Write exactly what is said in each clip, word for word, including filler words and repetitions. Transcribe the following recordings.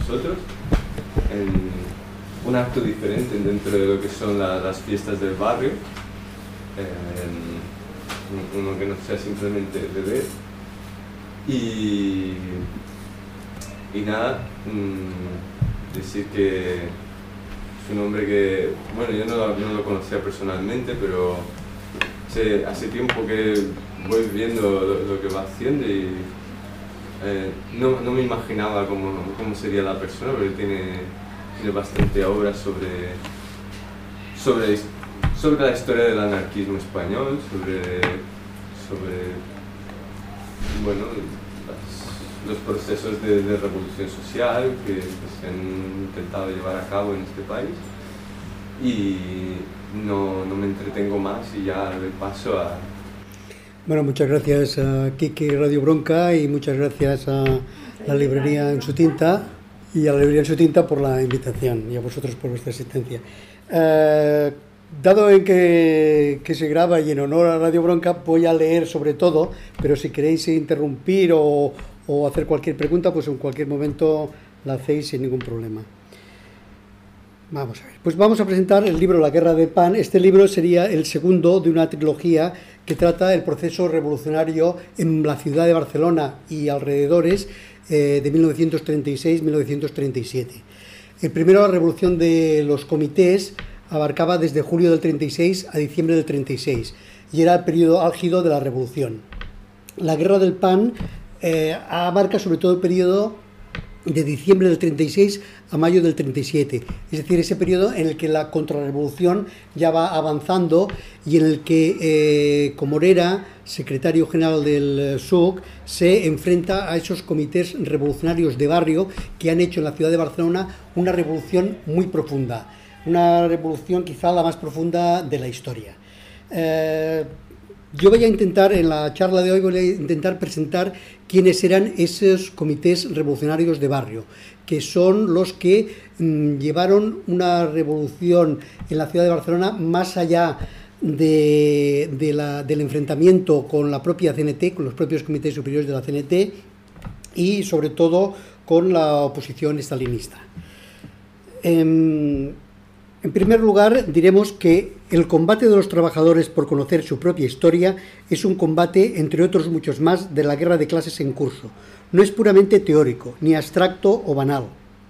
nosotros, en un acto diferente dentro de lo que son la, las fiestas del barrio, eh, uno que no sea simplemente beber. Y, y nada, mmm, decir que es un hombre que, bueno, yo no, no lo conocía personalmente, pero hace, hace tiempo que voy viendo lo, lo que va haciendo y eh, no, no me imaginaba cómo, cómo sería la persona, porque tiene, tiene bastante obra sobre, sobre, sobre la historia del anarquismo español, sobre, sobre bueno, las, los procesos de, de revolución social que, que se han intentado llevar a cabo en este país. Y no, no me entretengo más y ya le paso a... Bueno, muchas gracias a Kiki Radio Bronca y muchas gracias a la librería En Su Tinta y a la librería En Su Tinta por la invitación y a vosotros por vuestra asistencia. Eh, dado en que, que se graba y en honor a Radio Bronca, voy a leer sobre todo, pero si queréis interrumpir o, o hacer cualquier pregunta, pues en cualquier momento la hacéis sin ningún problema. Vamos a ver, pues vamos a presentar el libro La Guerra del Pan. Este libro sería el segundo de una trilogía que trata el proceso revolucionario en la ciudad de Barcelona y alrededores eh, de mil novecientos treinta y seis a mil novecientos treinta y siete. El primero, la revolución de los comités, abarcaba desde julio del treinta y seis a diciembre del treinta y seis y era el periodo álgido de la revolución. La Guerra del Pan eh, abarca sobre todo el periodo de diciembre del treinta y seis a mayo del treinta y siete, es decir, ese periodo en el que la contrarrevolución ya va avanzando y en el que eh, Comorera, secretario general del S U C, se enfrenta a esos comités revolucionarios de barrio que han hecho en la ciudad de Barcelona una revolución muy profunda, una revolución quizá la más profunda de la historia. Eh, Yo voy a intentar, en la charla de hoy, voy a intentar presentar quiénes eran esos comités revolucionarios de barrio, que son los que mmm, llevaron una revolución en la ciudad de Barcelona más allá de, de la, del enfrentamiento con la propia C N T, con los propios comités superiores de la C N T y sobre todo con la oposición estalinista. Eh, En primer lugar, diremos que el combate de los trabajadores por conocer su propia historia es un combate, entre otros muchos más, de la guerra de clases en curso. No es puramente teórico, ni abstracto o banal,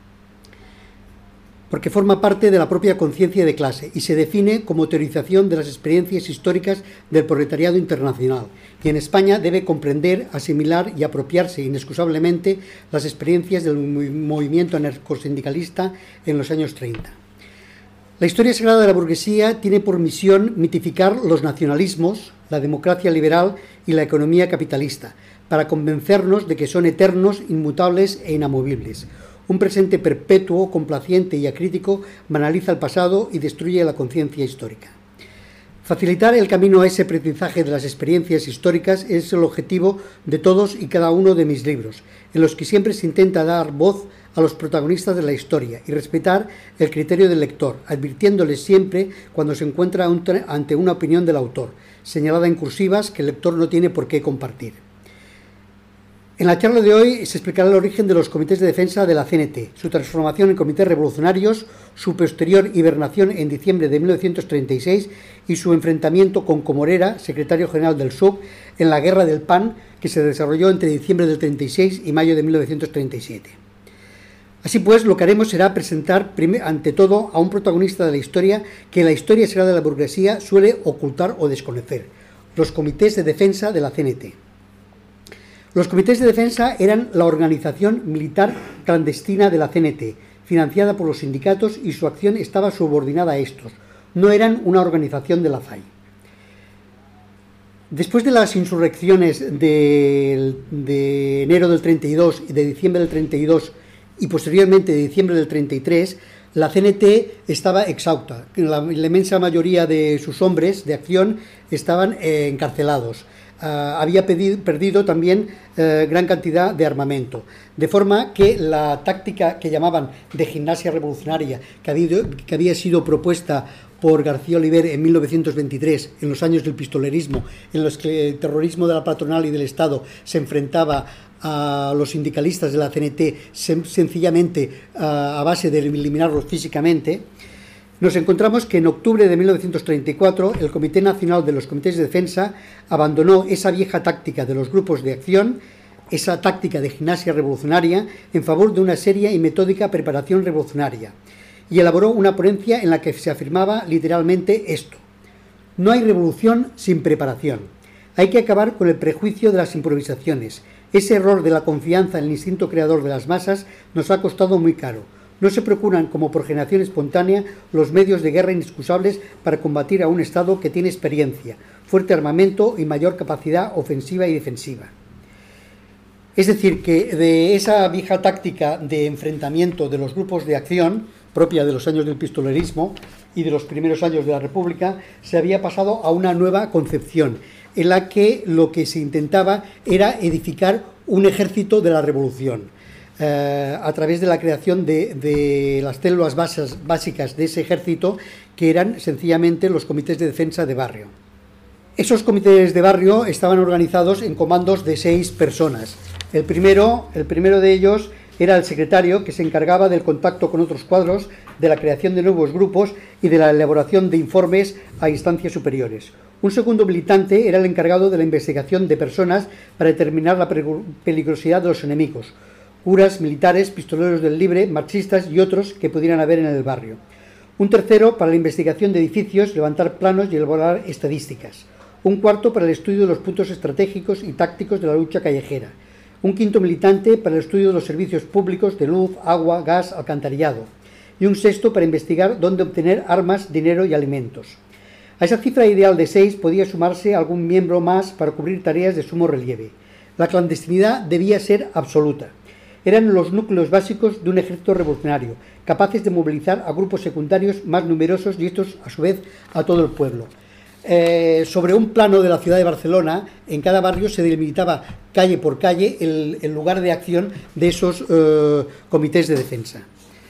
porque forma parte de la propia conciencia de clase y se define como teorización de las experiencias históricas del proletariado internacional. Y en España debe comprender, asimilar y apropiarse inexcusablemente las experiencias del movimiento anarcosindicalista en los años treinta. La historia sagrada de la burguesía tiene por misión mitificar los nacionalismos, la democracia liberal y la economía capitalista, para convencernos de que son eternos, inmutables e inamovibles. Un presente perpetuo, complaciente y acrítico banaliza el pasado y destruye la conciencia histórica. Facilitar el camino a ese aprendizaje de las experiencias históricas es el objetivo de todos y cada uno de mis libros, en los que siempre se intenta dar voz a los protagonistas de la historia y respetar el criterio del lector, advirtiéndoles siempre cuando se encuentra ante una opinión del autor, señalada en cursivas que el lector no tiene por qué compartir. En la charla de hoy se explicará el origen de los comités de defensa de la C N T, su transformación en comités revolucionarios, su posterior hibernación en diciembre de mil novecientos treinta y seis y su enfrentamiento con Comorera, secretario general del S U C, en la Guerra del Pan, que se desarrolló entre diciembre del treinta y seis y mayo de mil novecientos treinta y siete. Así pues, lo que haremos será presentar ante todo a un protagonista de la historia que la historia sagrada de la burguesía suele ocultar o desconocer: los comités de defensa de la C N T. Los comités de defensa eran la organización militar clandestina de la C N T, financiada por los sindicatos, y su acción estaba subordinada a estos. No eran una organización de la F A I. Después de las insurrecciones de, de enero del treinta y dos y de diciembre del treinta y dos y posteriormente de diciembre del treinta y tres, la C N T estaba exhausta. La, la inmensa mayoría de sus hombres de acción estaban eh, encarcelados. Uh, había pedido, perdido también uh, gran cantidad de armamento, de forma que la táctica que llamaban de gimnasia revolucionaria, que había, que había sido propuesta por García Oliver en mil novecientos veintitrés, en los años del pistolerismo, en los que el terrorismo de la patronal y del Estado se enfrentaba a los sindicalistas de la C N T sen sencillamente a, a base de eliminarlos físicamente, nos encontramos que en octubre de mil novecientos treinta y cuatro el Comité Nacional de los Comités de Defensa abandonó esa vieja táctica de los grupos de acción, esa táctica de gimnasia revolucionaria, en favor de una seria y metódica preparación revolucionaria, y elaboró una ponencia en la que se afirmaba literalmente esto: no hay revolución sin preparación. Hay que acabar con el prejuicio de las improvisaciones. Ese error de la confianza en el instinto creador de las masas nos ha costado muy caro. No se procuran, como por generación espontánea, los medios de guerra inexcusables para combatir a un Estado que tiene experiencia, fuerte armamento y mayor capacidad ofensiva y defensiva. Es decir, que de esa vieja táctica de enfrentamiento de los grupos de acción, propia de los años del pistolerismo y de los primeros años de la República, se había pasado a una nueva concepción, en la que lo que se intentaba era edificar un ejército de la revolución, eh, a través de la creación de, de las células basas, básicas de ese ejército, que eran sencillamente los comités de defensa de barrio. Esos comités de barrio estaban organizados en comandos de seis personas. El primero, el primero de ellos era el secretario, que se encargaba del contacto con otros cuadros, de la creación de nuevos grupos y de la elaboración de informes a instancias superiores. Un segundo militante era el encargado de la investigación de personas para determinar la peligrosidad de los enemigos, curas, militares, pistoleros del libre, marxistas y otros que pudieran haber en el barrio. Un tercero para la investigación de edificios, levantar planos y elaborar estadísticas. Un cuarto para el estudio de los puntos estratégicos y tácticos de la lucha callejera. Un quinto militante para el estudio de los servicios públicos de luz, agua, gas, alcantarillado. Y un sexto para investigar dónde obtener armas, dinero y alimentos. A esa cifra ideal de seis podía sumarse algún miembro más para cubrir tareas de sumo relieve. La clandestinidad debía ser absoluta. Eran los núcleos básicos de un ejército revolucionario, capaces de movilizar a grupos secundarios más numerosos y estos, a su vez, a todo el pueblo. Eh, sobre un plano de la ciudad de Barcelona, en cada barrio se delimitaba calle por calle el, el lugar de acción de esos eh, comités de defensa.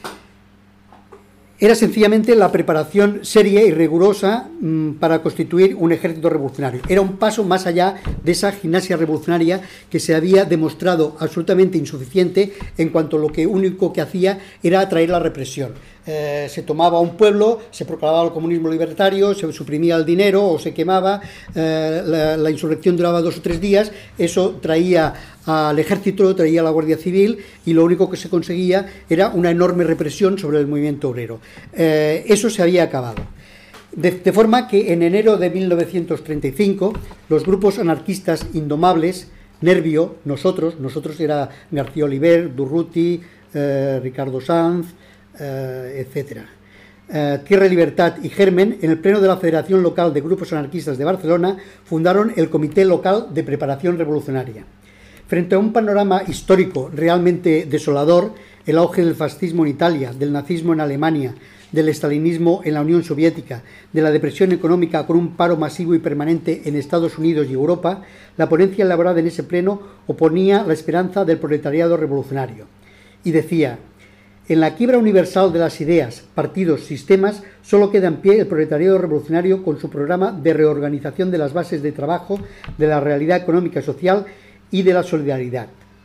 Era sencillamente la preparación seria y rigurosa mmm, para constituir un ejército revolucionario. Era un paso más allá de esa gimnasia revolucionaria que se había demostrado absolutamente insuficiente, en cuanto a lo que único que hacía era atraer la represión. Eh, se tomaba un pueblo, se proclamaba el comunismo libertario, se suprimía el dinero o se quemaba, eh, la, la insurrección duraba dos o tres días, eso traía al ejército, traía a la Guardia Civil y lo único que se conseguía era una enorme represión sobre el movimiento obrero. Eh, eso se había acabado. De, de forma que en enero de mil novecientos treinta y cinco los grupos anarquistas indomables, Nervio, nosotros, nosotros era García Oliver, Durruti, eh, Ricardo Sanz, Uh, etcétera. Uh, Tierra y Libertad y Germen, en el pleno de la Federación Local de Grupos Anarquistas de Barcelona, fundaron el Comité Local de Preparación Revolucionaria. Frente a un panorama histórico realmente desolador, el auge del fascismo en Italia, del nazismo en Alemania, del estalinismo en la Unión Soviética, de la depresión económica con un paro masivo y permanente en Estados Unidos y Europa, la ponencia elaborada en ese pleno oponía la esperanza del proletariado revolucionario. Y decía: en la quiebra universal de las ideas, partidos, sistemas, solo queda en pie el proletariado revolucionario con su programa de reorganización de las bases de trabajo, de la realidad económica y social y de la solidaridad.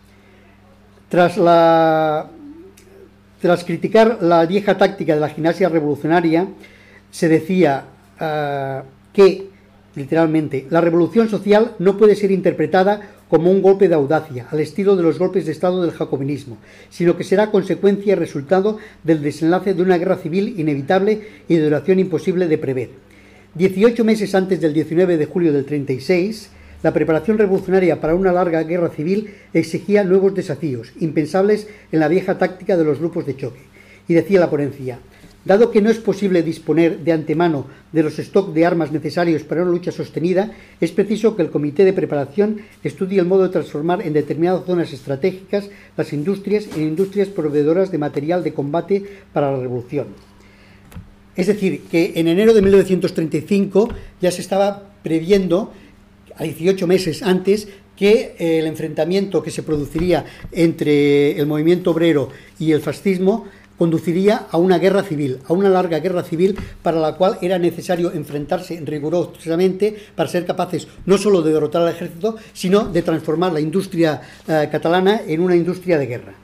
Tras, la, tras criticar la vieja táctica de la gimnasia revolucionaria, se decía uh, que, literalmente, la revolución social no puede ser interpretada como un golpe de audacia, al estilo de los golpes de Estado del jacobinismo, sino que será consecuencia y resultado del desenlace de una guerra civil inevitable y de duración imposible de prever. Dieciocho meses antes del diecinueve de julio del treinta y seis, la preparación revolucionaria para una larga guerra civil exigía nuevos desafíos, impensables en la vieja táctica de los grupos de choque. Y decía la ponencia: dado que no es posible disponer de antemano de los stocks de armas necesarios para una lucha sostenida, es preciso que el Comité de Preparación estudie el modo de transformar en determinadas zonas estratégicas las industrias en industrias proveedoras de material de combate para la revolución. Es decir, que en enero de mil novecientos treinta y cinco ya se estaba previendo, a dieciocho meses antes, que el enfrentamiento que se produciría entre el movimiento obrero y el fascismo conduciría a una guerra civil, a una larga guerra civil para la cual era necesario enfrentarse rigurosamente para ser capaces no solo de derrotar al ejército, sino de transformar la industria eh, catalana en una industria de guerra.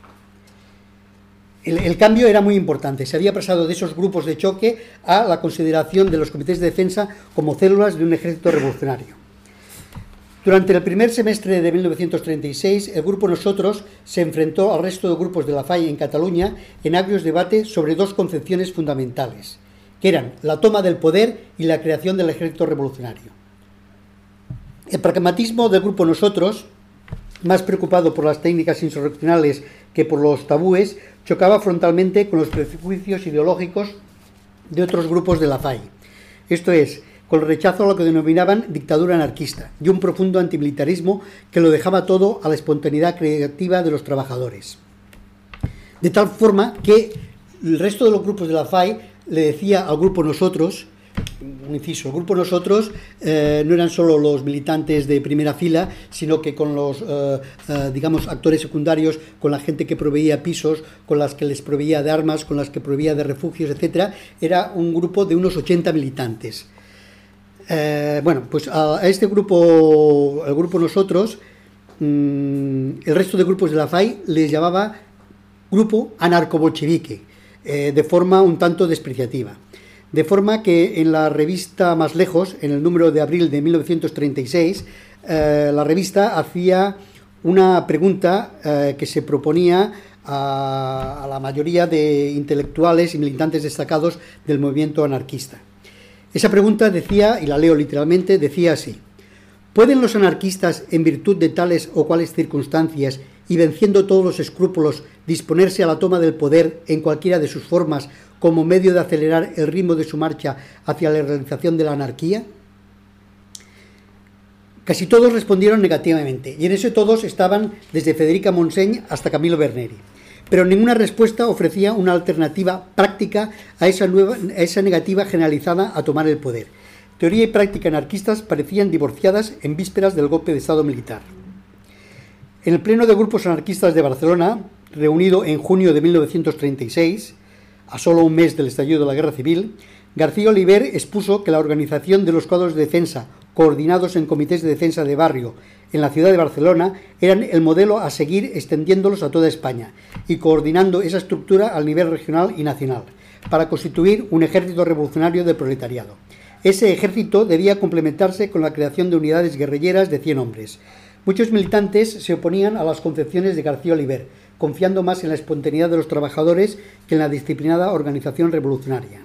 El, el cambio era muy importante. Se había pasado de esos grupos de choque a la consideración de los comités de defensa como células de un ejército revolucionario. Durante el primer semestre de mil novecientos treinta y seis, el grupo Nosotros se enfrentó al resto de grupos de la F A I en Cataluña en agrios debates sobre dos concepciones fundamentales, que eran la toma del poder y la creación del ejército revolucionario. El pragmatismo del grupo Nosotros, más preocupado por las técnicas insurreccionales que por los tabúes, chocaba frontalmente con los prejuicios ideológicos de otros grupos de la F A I. Esto es, con el rechazo a lo que denominaban dictadura anarquista y un profundo antimilitarismo que lo dejaba todo a la espontaneidad creativa de los trabajadores. De tal forma que el resto de los grupos de la F A I le decía al grupo Nosotros, un inciso, el grupo Nosotros eh, no eran solo los militantes de primera fila, sino que con los, eh, eh, digamos, actores secundarios, con la gente que proveía pisos, con las que les proveía de armas, con las que proveía de refugios, etcétera, era un grupo de unos ochenta militantes. Eh, bueno, pues a, a este grupo, el grupo Nosotros, mmm, el resto de grupos de la F A I les llamaba grupo anarcobolchevique, eh, de forma un tanto despreciativa. De forma que en la revista Más Lejos, en el número de abril de mil novecientos treinta y seis, eh, la revista hacía una pregunta eh, que se proponía a, a la mayoría de intelectuales y militantes destacados del movimiento anarquista. Esa pregunta decía, y la leo literalmente, decía así: ¿pueden los anarquistas, en virtud de tales o cuales circunstancias y venciendo todos los escrúpulos, disponerse a la toma del poder en cualquiera de sus formas como medio de acelerar el ritmo de su marcha hacia la realización de la anarquía? Casi todos respondieron negativamente, y en ese todos estaban desde Federica Montseny hasta Camilo Berneri. Pero ninguna respuesta ofrecía una alternativa práctica a esa, nueva, a esa negativa generalizada a tomar el poder. Teoría y práctica anarquistas parecían divorciadas en vísperas del golpe de Estado militar. En el Pleno de Grupos Anarquistas de Barcelona, reunido en junio de mil novecientos treinta y seis, a solo un mes del estallido de la Guerra Civil, García Oliver expuso que la organización de los cuadros de defensa, coordinados en comités de defensa de barrio en la ciudad de Barcelona, eran el modelo a seguir extendiéndolos a toda España y coordinando esa estructura al nivel regional y nacional, para constituir un ejército revolucionario del proletariado. Ese ejército debía complementarse con la creación de unidades guerrilleras de cien hombres. Muchos militantes se oponían a las concepciones de García Oliver, confiando más en la espontaneidad de los trabajadores que en la disciplinada organización revolucionaria.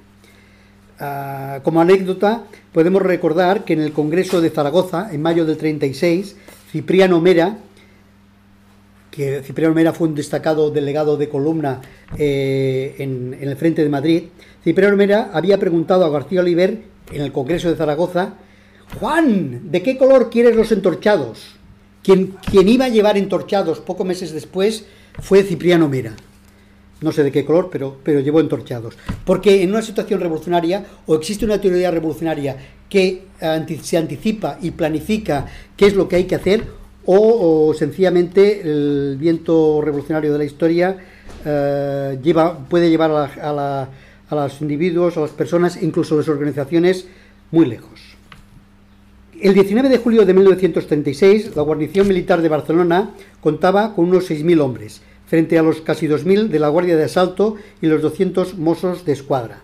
Uh, como anécdota, podemos recordar que en el Congreso de Zaragoza, en mayo del treinta y seis, Cipriano Mera, que Cipriano Mera fue un destacado delegado de columna eh, en, en el Frente de Madrid, Cipriano Mera había preguntado a García Oliver en el Congreso de Zaragoza: Juan, ¿de qué color quieres los entorchados? Quien, quien iba a llevar entorchados pocos meses después fue Cipriano Mera. No sé de qué color, pero, pero llevó entorchados. Porque en una situación revolucionaria, o existe una teoría revolucionaria que anti, se anticipa y planifica qué es lo que hay que hacer, o, o sencillamente el viento revolucionario de la historia eh, lleva, puede llevar a, la, a, la, a los individuos, a las personas, incluso a las organizaciones, muy lejos. El diecinueve de julio de mil novecientos treinta y seis, la guarnición militar de Barcelona contaba con unos seis mil hombres, frente a los casi dos mil de la Guardia de Asalto y los doscientos mozos de escuadra,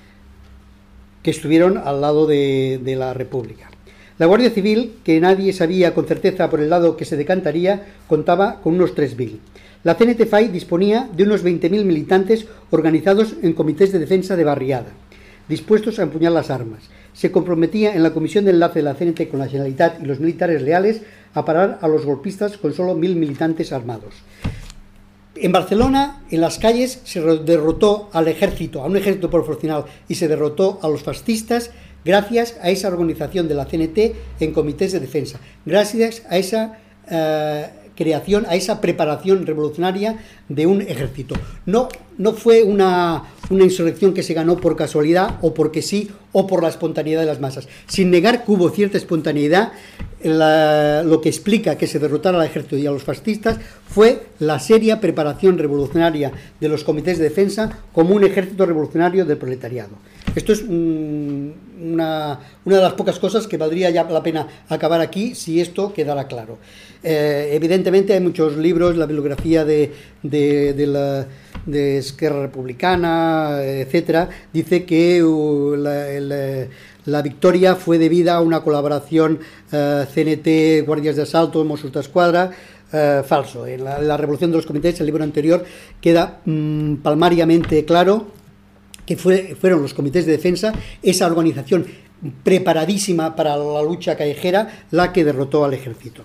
que estuvieron al lado de, de la República. La Guardia Civil, que nadie sabía con certeza por el lado que se decantaría, contaba con unos tres mil. La C N T F A I disponía de unos veinte mil militantes organizados en comités de defensa de barriada, dispuestos a empuñar las armas. Se comprometía en la comisión de enlace de la C N T con la Generalitat y los militares leales a parar a los golpistas con solo mil militantes armados. En Barcelona, en las calles, se derrotó al ejército, a un ejército proporcional, y se derrotó a los fascistas gracias a esa organización de la C N T en comités de defensa, gracias a esa eh, creación, a esa preparación revolucionaria de un ejército. No, no fue una, una insurrección que se ganó por casualidad o porque sí o por la espontaneidad de las masas. Sin negar que hubo cierta espontaneidad, la, lo que explica que se derrotara al ejército y a los fascistas fue la seria preparación revolucionaria de los comités de defensa como un ejército revolucionario del proletariado. Esto es um, una, una de las pocas cosas que valdría ya la pena acabar aquí si esto quedara claro. Eh, evidentemente hay muchos libros, la bibliografía de, de, de, la, de Esquerra Republicana, etcétera, dice que uh, la, el, la victoria fue debida a una colaboración uh, C N T, Guardias de Asalto, Mossos d'Esquadra. Uh, falso. En la, la revolución de los comités, el libro anterior, queda um, palmariamente claro que fue, fueron los comités de defensa, esa organización preparadísima para la lucha callejera, la que derrotó al ejército.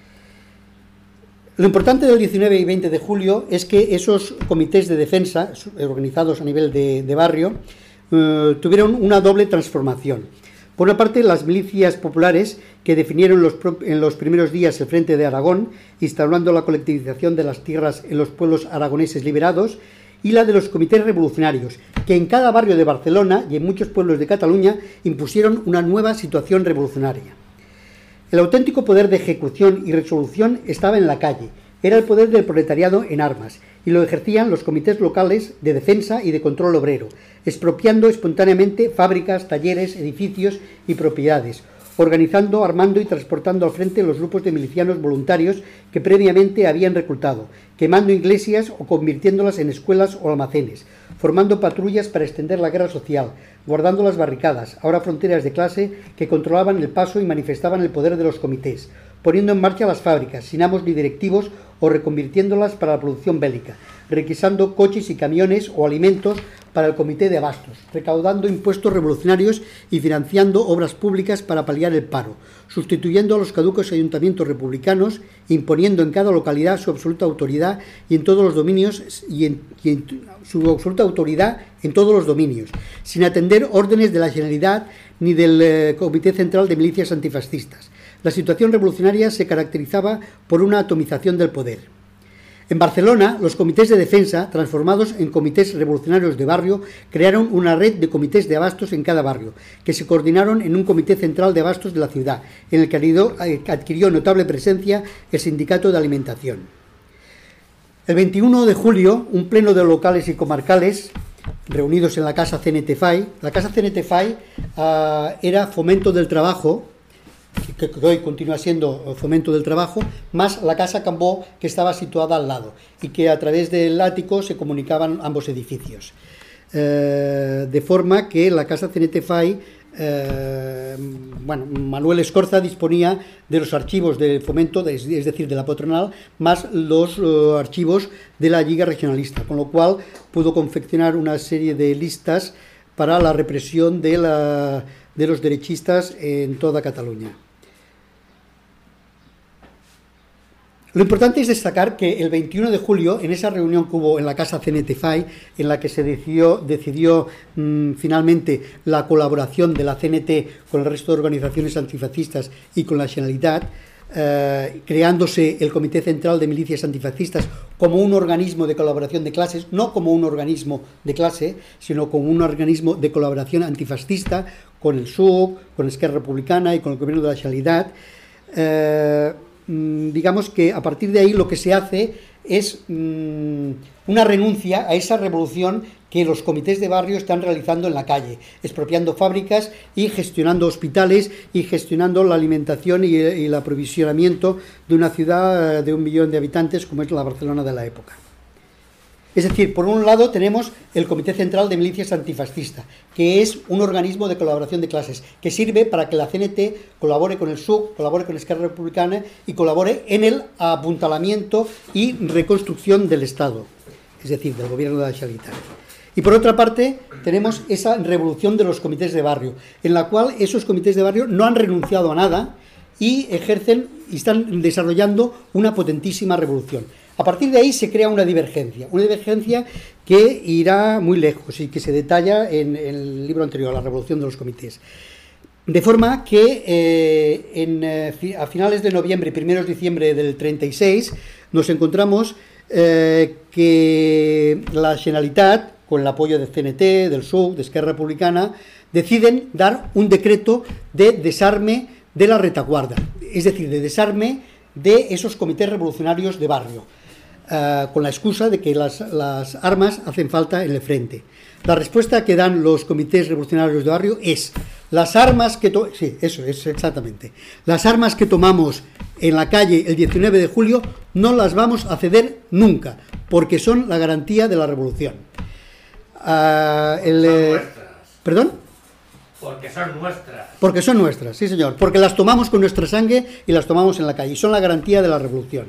Lo importante del diecinueve y veinte de julio es que esos comités de defensa, organizados a nivel de, de barrio, eh, tuvieron una doble transformación. Por una parte, las milicias populares, que definieron los, en los primeros días el Frente de Aragón, instaurando la colectivización de las tierras en los pueblos aragoneses liberados, y la de los comités revolucionarios, que en cada barrio de Barcelona y en muchos pueblos de Cataluña impusieron una nueva situación revolucionaria. El auténtico poder de ejecución y resolución estaba en la calle, era el poder del proletariado en armas, y lo ejercían los comités locales de defensa y de control obrero, expropiando espontáneamente fábricas, talleres, edificios y propiedades, organizando, armando y transportando al frente los grupos de milicianos voluntarios que previamente habían reclutado, quemando iglesias o convirtiéndolas en escuelas o almacenes, formando patrullas para extender la guerra social, guardando las barricadas, ahora fronteras de clase, que controlaban el paso y manifestaban el poder de los comités, poniendo en marcha las fábricas, sin amos ni directivos, o reconvirtiéndolas para la producción bélica, requisando coches y camiones o alimentos para el comité de abastos, recaudando impuestos revolucionarios y financiando obras públicas para paliar el paro, sustituyendo a los caducos ayuntamientos republicanos, imponiendo en cada localidad su absoluta autoridad y en todos los dominios y en, y en su absoluta autoridad en todos los dominios, sin atender órdenes de la Generalidad ni del eh, Comité Central de Milicias Antifascistas. La situación revolucionaria se caracterizaba por una atomización del poder. En Barcelona, los comités de defensa, transformados en comités revolucionarios de barrio, crearon una red de comités de abastos en cada barrio, que se coordinaron en un comité central de abastos de la ciudad, en el que adquirió notable presencia el sindicato de alimentación. El veintiuno de julio, un pleno de locales y comarcales, reunidos en la Casa C N T F A I, la Casa C N T F A I uh, era Fomento del Trabajo, que hoy continúa siendo Fomento del Trabajo, más la Casa Cambó, que estaba situada al lado, y que a través del ático se comunicaban ambos edificios. Eh, de forma que la Casa C N T F A I, eh, bueno, Manuel Escorza disponía de los archivos del Fomento, de, es decir, de la patronal, más los uh, archivos de la Lliga Regionalista, con lo cual pudo confeccionar una serie de listas para la represión de, la, de los derechistas en toda Cataluña. Lo importante es destacar que el veintiuno de julio, en esa reunión que hubo en la Casa C N T F A I, en la que se decidió, decidió mmm, finalmente la colaboración de la C N T con el resto de organizaciones antifascistas y con la Generalitat, eh, creándose el Comité Central de Milicias Antifascistas como un organismo de colaboración de clases, no como un organismo de clase, sino como un organismo de colaboración antifascista con el S U C, con Esquerra Republicana y con el gobierno de la Generalitat. Eh, digamos que a partir de ahí lo que se hace es mmm, una renuncia a esa revolución que los comités de barrio están realizando en la calle, expropiando fábricas y gestionando hospitales y gestionando la alimentación y, y el aprovisionamiento de una ciudad de un millón de habitantes como es la Barcelona de la época. Es decir, por un lado tenemos el Comité Central de Milicias Antifascista, que es un organismo de colaboración de clases, que sirve para que la C N T colabore con el S U C, colabore con Esquerra Republicana y colabore en el apuntalamiento y reconstrucción del Estado, es decir, del gobierno de la Generalitat. Y por otra parte, tenemos esa revolución de los comités de barrio, en la cual esos comités de barrio no han renunciado a nada y ejercen y están desarrollando una potentísima revolución. A partir de ahí se crea una divergencia, una divergencia que irá muy lejos y que se detalla en, en el libro anterior, La Revolución de los Comités. De forma que eh, en, eh, a finales de noviembre y primeros de diciembre del treinta y seis nos encontramos eh, que la Generalitat, con el apoyo de C N T, del S U C, de Esquerra Republicana, deciden dar un decreto de desarme de la retaguarda, es decir, de desarme de esos comités revolucionarios de barrio, eh, con la excusa de que las, las armas hacen falta en el frente. La respuesta que dan los comités revolucionarios de barrio es: las armas que to sí, eso es exactamente. Las armas que tomamos en la calle el diecinueve de julio no las vamos a ceder nunca, porque son la garantía de la revolución. Uh, el, eh, ¿Perdón? Porque son nuestras. Porque son nuestras, sí señor. Porque las tomamos con nuestra sangre y las tomamos en la calle. Y son la garantía de la revolución.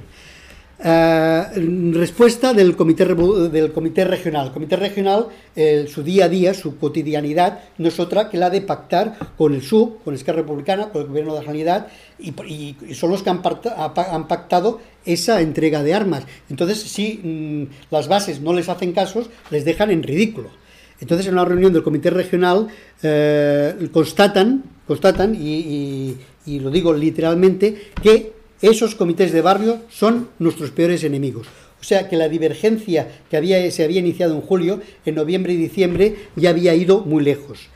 Uh, respuesta del comité, del comité regional. El comité regional, eh, su día a día, su cotidianidad, no es otra que la de pactar con el S U C, con Esquerra Republicana, con el Gobierno de la Sanidad, y, y, y son los que han, han pactado esa entrega de armas. Entonces, si mmm, las bases no les hacen casos, les dejan en ridículo. Entonces, en una reunión del comité regional eh, constatan, constatan y, y, y lo digo literalmente, que esos comités de barrio son nuestros peores enemigos. O sea que la divergencia que había, se había iniciado en julio, en noviembre y diciembre, ya había ido muy lejos.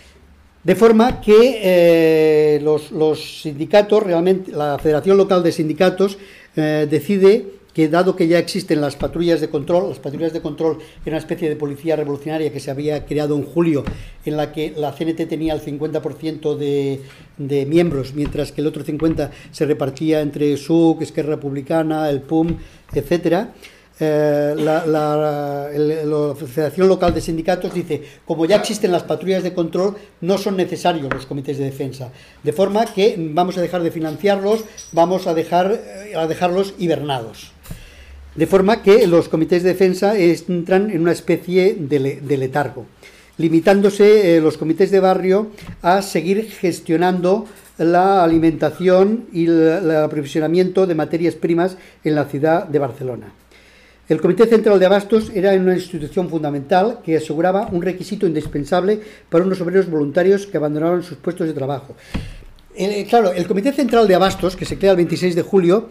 De forma que eh, los, los sindicatos, realmente la Federación Local de Sindicatos, eh, decide que, dado que ya existen las patrullas de control, las patrullas de control era una especie de policía revolucionaria que se había creado en julio, en la que la C N T tenía el cincuenta por ciento de, de miembros, mientras que el otro cincuenta por ciento se repartía entre S U C, Esquerra Republicana, el P U M, etcétera. Eh, la, la, el, la Federación Local de Sindicatos dice: como ya existen las patrullas de control, no son necesarios los comités de defensa, de forma que vamos a dejar de financiarlos, vamos a, dejar, a dejarlos hibernados. De forma que los comités de defensa entran en una especie de, le, de letargo, limitándose eh, los comités de barrio a seguir gestionando la alimentación y el aprovisionamiento de materias primas en la ciudad de Barcelona. El Comité Central de Abastos era una institución fundamental que aseguraba un requisito indispensable para unos obreros voluntarios que abandonaron sus puestos de trabajo. El, claro, el Comité Central de Abastos, que se crea el veintiséis de julio,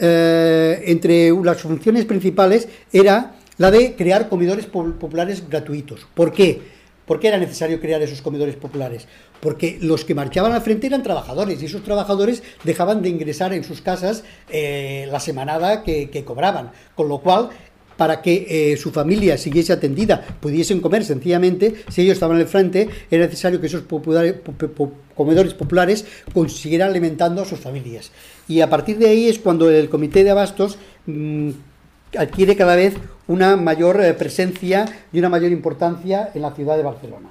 eh, entre las funciones principales era la de crear comedores populares gratuitos. ¿Por qué? ¿Por qué era necesario crear esos comedores populares? Porque los que marchaban al frente eran trabajadores, y esos trabajadores dejaban de ingresar en sus casas eh, la semanada que, que cobraban, con lo cual, para que eh, su familia siguiese atendida, pudiesen comer sencillamente, si ellos estaban al frente, era necesario que esos populares, pop, comedores populares consiguieran alimentando a sus familias. Y a partir de ahí es cuando el Comité de Abastos mmm, adquiere cada vez una mayor eh, presencia y una mayor importancia en la ciudad de Barcelona.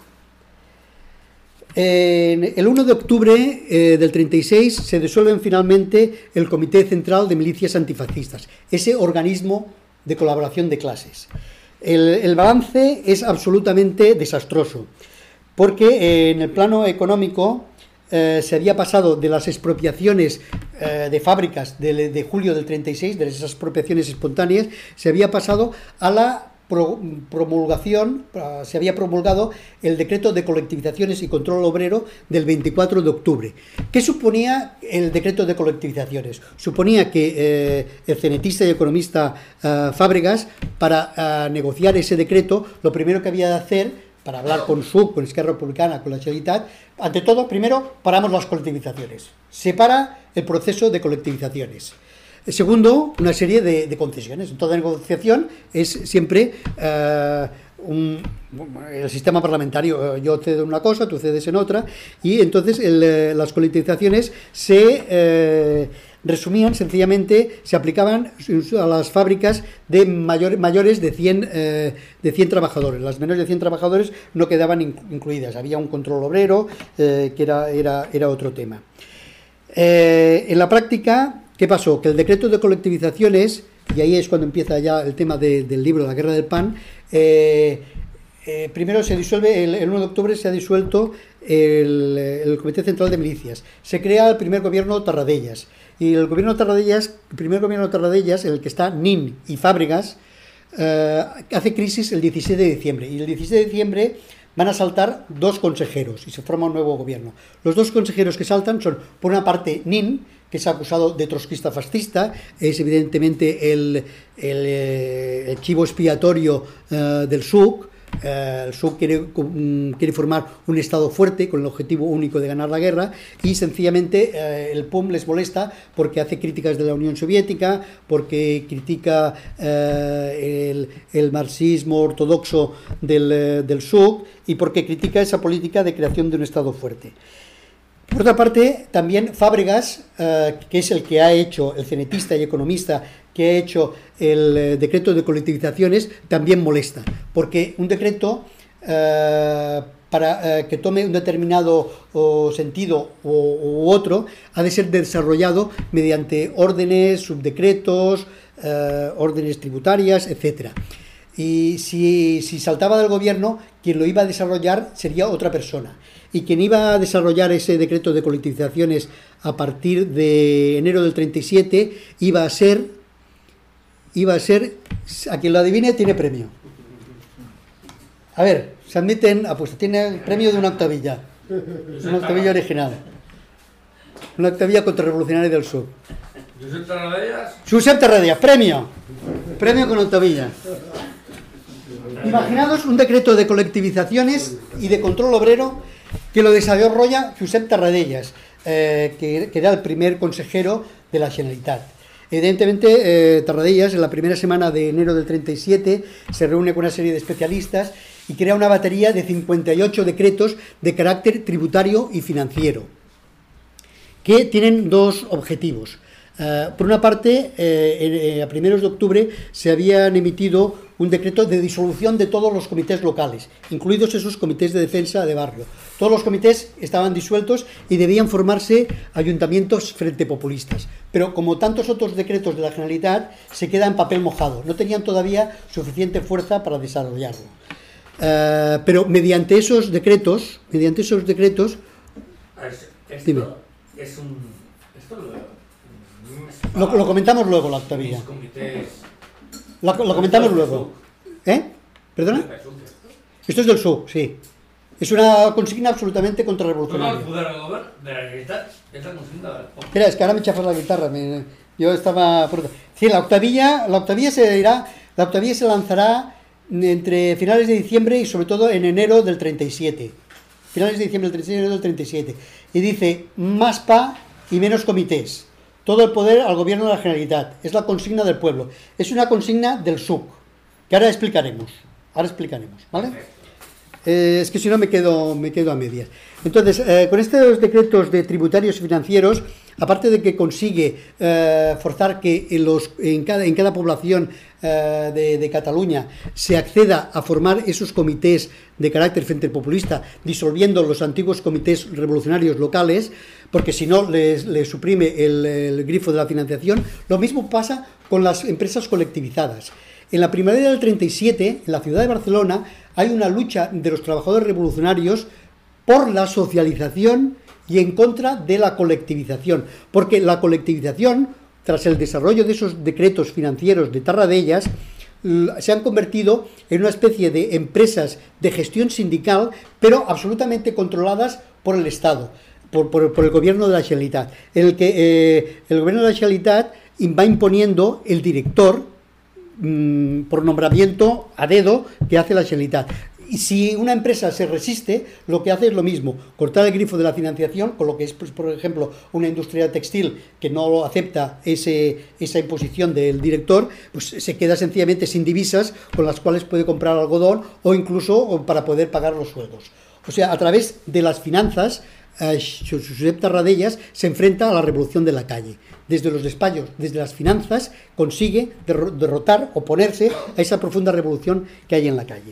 Eh, el uno de octubre eh, del treinta y seis se disuelven finalmente el Comité Central de Milicias Antifascistas, ese organismo de colaboración de clases. El, el balance es absolutamente desastroso, porque eh, en el plano económico eh, se había pasado de las expropiaciones eh, de fábricas de, de julio del treinta y seis, de esas expropiaciones espontáneas, se había pasado a la Pro, promulgación, se había promulgado el decreto de colectivizaciones y control obrero del veinticuatro de octubre. ¿Qué suponía el decreto de colectivizaciones? Suponía que eh, el cenetista y economista eh, Fábregas, para eh, negociar ese decreto, lo primero que había de hacer, para hablar con S U C, con Esquerra Republicana, con la Generalitat, ante todo, primero, paramos las colectivizaciones. Se para el proceso de colectivizaciones. Segundo, una serie de, de concesiones. Toda negociación es siempre eh, un, el sistema parlamentario. Yo cedo en una cosa, tú cedes en otra, y entonces el, las colectivizaciones se eh, resumían sencillamente, se aplicaban a las fábricas de mayor, mayores de cien, eh, de cien trabajadores. Las menores de cien trabajadores no quedaban incluidas. Había un control obrero eh, que era, era, era otro tema. Eh, en la práctica, ¿qué pasó? Que el decreto de colectivizaciones, y ahí es cuando empieza ya el tema de, del libro La Guerra del Pan, eh, eh, primero se disuelve, el, el uno de octubre se ha disuelto el, el Comité Central de Milicias, se crea el primer gobierno Tarradellas, y el gobierno Tarradellas, el primer gobierno Tarradellas, en el que está Nin y Fábregas, eh, hace crisis el dieciséis de diciembre, y el dieciséis de diciembre van a saltar dos consejeros y se forma un nuevo gobierno. Los dos consejeros que saltan son, por una parte, Nin, que es acusado de trotskista fascista, es evidentemente el, el, el chivo expiatorio uh, del S U C. Uh, el S U C quiere, um, quiere formar un Estado fuerte con el objetivo único de ganar la guerra y sencillamente uh, el P U M les molesta porque hace críticas de la Unión Soviética, porque critica uh, el, el marxismo ortodoxo del, uh, del S U C y porque critica esa política de creación de un Estado fuerte. Por otra parte, también Fábregas, uh, que es el que ha hecho, el cenetista y economista, que ha hecho el eh, decreto de colectivizaciones, también molesta, porque un decreto uh, para uh, que tome un determinado uh, sentido u, u otro ha de ser desarrollado mediante órdenes, subdecretos, uh, órdenes tributarias, etcétera. Y si, si saltaba del gobierno, quien lo iba a desarrollar sería otra persona. Y quien iba a desarrollar ese decreto de colectivizaciones a partir de enero del treinta y siete iba a ser, iba a ser, a quien lo adivine tiene premio. A ver, se admiten apuestas, tiene el premio de una octavilla, una octavilla original, una octavilla contrarrevolucionaria del sur. Josep Tarradellas. Josep Tarradellas, premio, premio con octavilla. Imaginaos un decreto de colectivizaciones y de control obrero que lo desarrolla Josep Tarradellas, eh, que, que era el primer consejero de la Generalitat. Evidentemente, eh, Tarradellas, en la primera semana de enero del treinta y siete, se reúne con una serie de especialistas y crea una batería de cincuenta y ocho decretos de carácter tributario y financiero, que tienen dos objetivos. Uh, por una parte, eh, eh, a primeros de octubre se habían emitido un decreto de disolución de todos los comités locales, incluidos esos comités de defensa de barrio. Todos los comités estaban disueltos y debían formarse ayuntamientos frente populistas. Pero como tantos otros decretos de la Generalitat, se queda en papel mojado. No tenían todavía suficiente fuerza para desarrollarlo. Uh, pero mediante esos decretos, mediante esos decretos, Esto dime. es un... Esto lo... Lo, lo comentamos luego, la octavilla. Comités... Lo, lo comentamos luego. ¿Eh? ¿Perdona? Esto es del S U C, sí. Es una consigna absolutamente Todo el contrarrevolucionaria. poder del govern de la Generalitat és la consigna del poble. Espera, es que ahora me chafas la guitarra. Me, yo estaba... Por... Sí, la octavilla, la octavilla se irá, la octavilla se lanzará entre finales de diciembre y sobre todo en enero del treinta y siete. Finales de diciembre del treinta y siete, enero del treinta y siete. Y dice, más P A y menos comités. Todo el poder al gobierno de la Generalitat. Es la consigna del pueblo. Es una consigna del S U C, que ahora explicaremos. Ahora explicaremos, ¿vale? Eh, es que si no me quedo, me quedo a medias. Entonces, eh, con estos decretos de tributarios y financieros, aparte de que consigue eh, forzar que en, los, en, cada, en cada población eh, de, de Cataluña se acceda a formar esos comités de carácter frente populista, disolviendo los antiguos comités revolucionarios locales, porque si no les, les suprime el, el grifo de la financiación. Lo mismo pasa con las empresas colectivizadas. En la primavera del treinta y siete, en la ciudad de Barcelona, hay una lucha de los trabajadores revolucionarios por la socialización y en contra de la colectivización, porque la colectivización, tras el desarrollo de esos decretos financieros de Tarradellas, se han convertido en una especie de empresas de gestión sindical, pero absolutamente controladas por el Estado, por, por, por el gobierno de la Generalitat, en el que eh, el gobierno de la Generalitat va imponiendo el director mmm, por nombramiento a dedo que hace la Generalitat. Y si una empresa se resiste, lo que hace es lo mismo, cortar el grifo de la financiación, con lo que es, pues, por ejemplo, una industria textil que no acepta ese, esa imposición del director, pues se queda sencillamente sin divisas con las cuales puede comprar algodón o incluso para poder pagar los sueldos. O sea, a través de las finanzas, eh, Josep Tarradellas se enfrenta a la revolución de la calle. Desde los despachos, desde las finanzas, consigue derrotar, oponerse a esa profunda revolución que hay en la calle.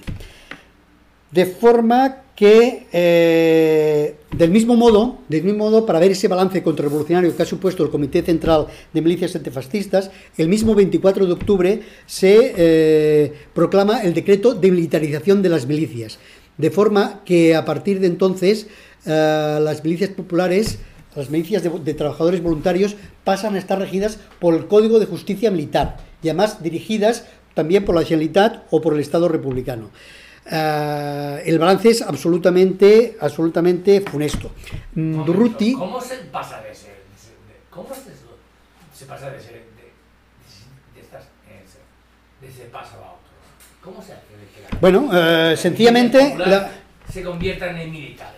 De forma que, eh, del mismo modo, del mismo modo, para ver ese balance contrarrevolucionario que ha supuesto el Comité Central de Milicias Antifascistas, el mismo veinticuatro de octubre se eh, proclama el decreto de militarización de las milicias, de forma que a partir de entonces eh, las milicias populares, las milicias de, de trabajadores voluntarios, pasan a estar regidas por el Código de Justicia Militar y además dirigidas también por la Generalitat o por el Estado republicano. Uh, el balance es absolutamente, absolutamente funesto. Momento, Durruti, ¿cómo se pasa de ser, de ser- de- cómo se, se pasa de ser de, de, de estas, eh, de ese paso a otro? ¿Cómo se hace de que la, bueno, uh, la sencillamente, popular la, se conviertan en militares?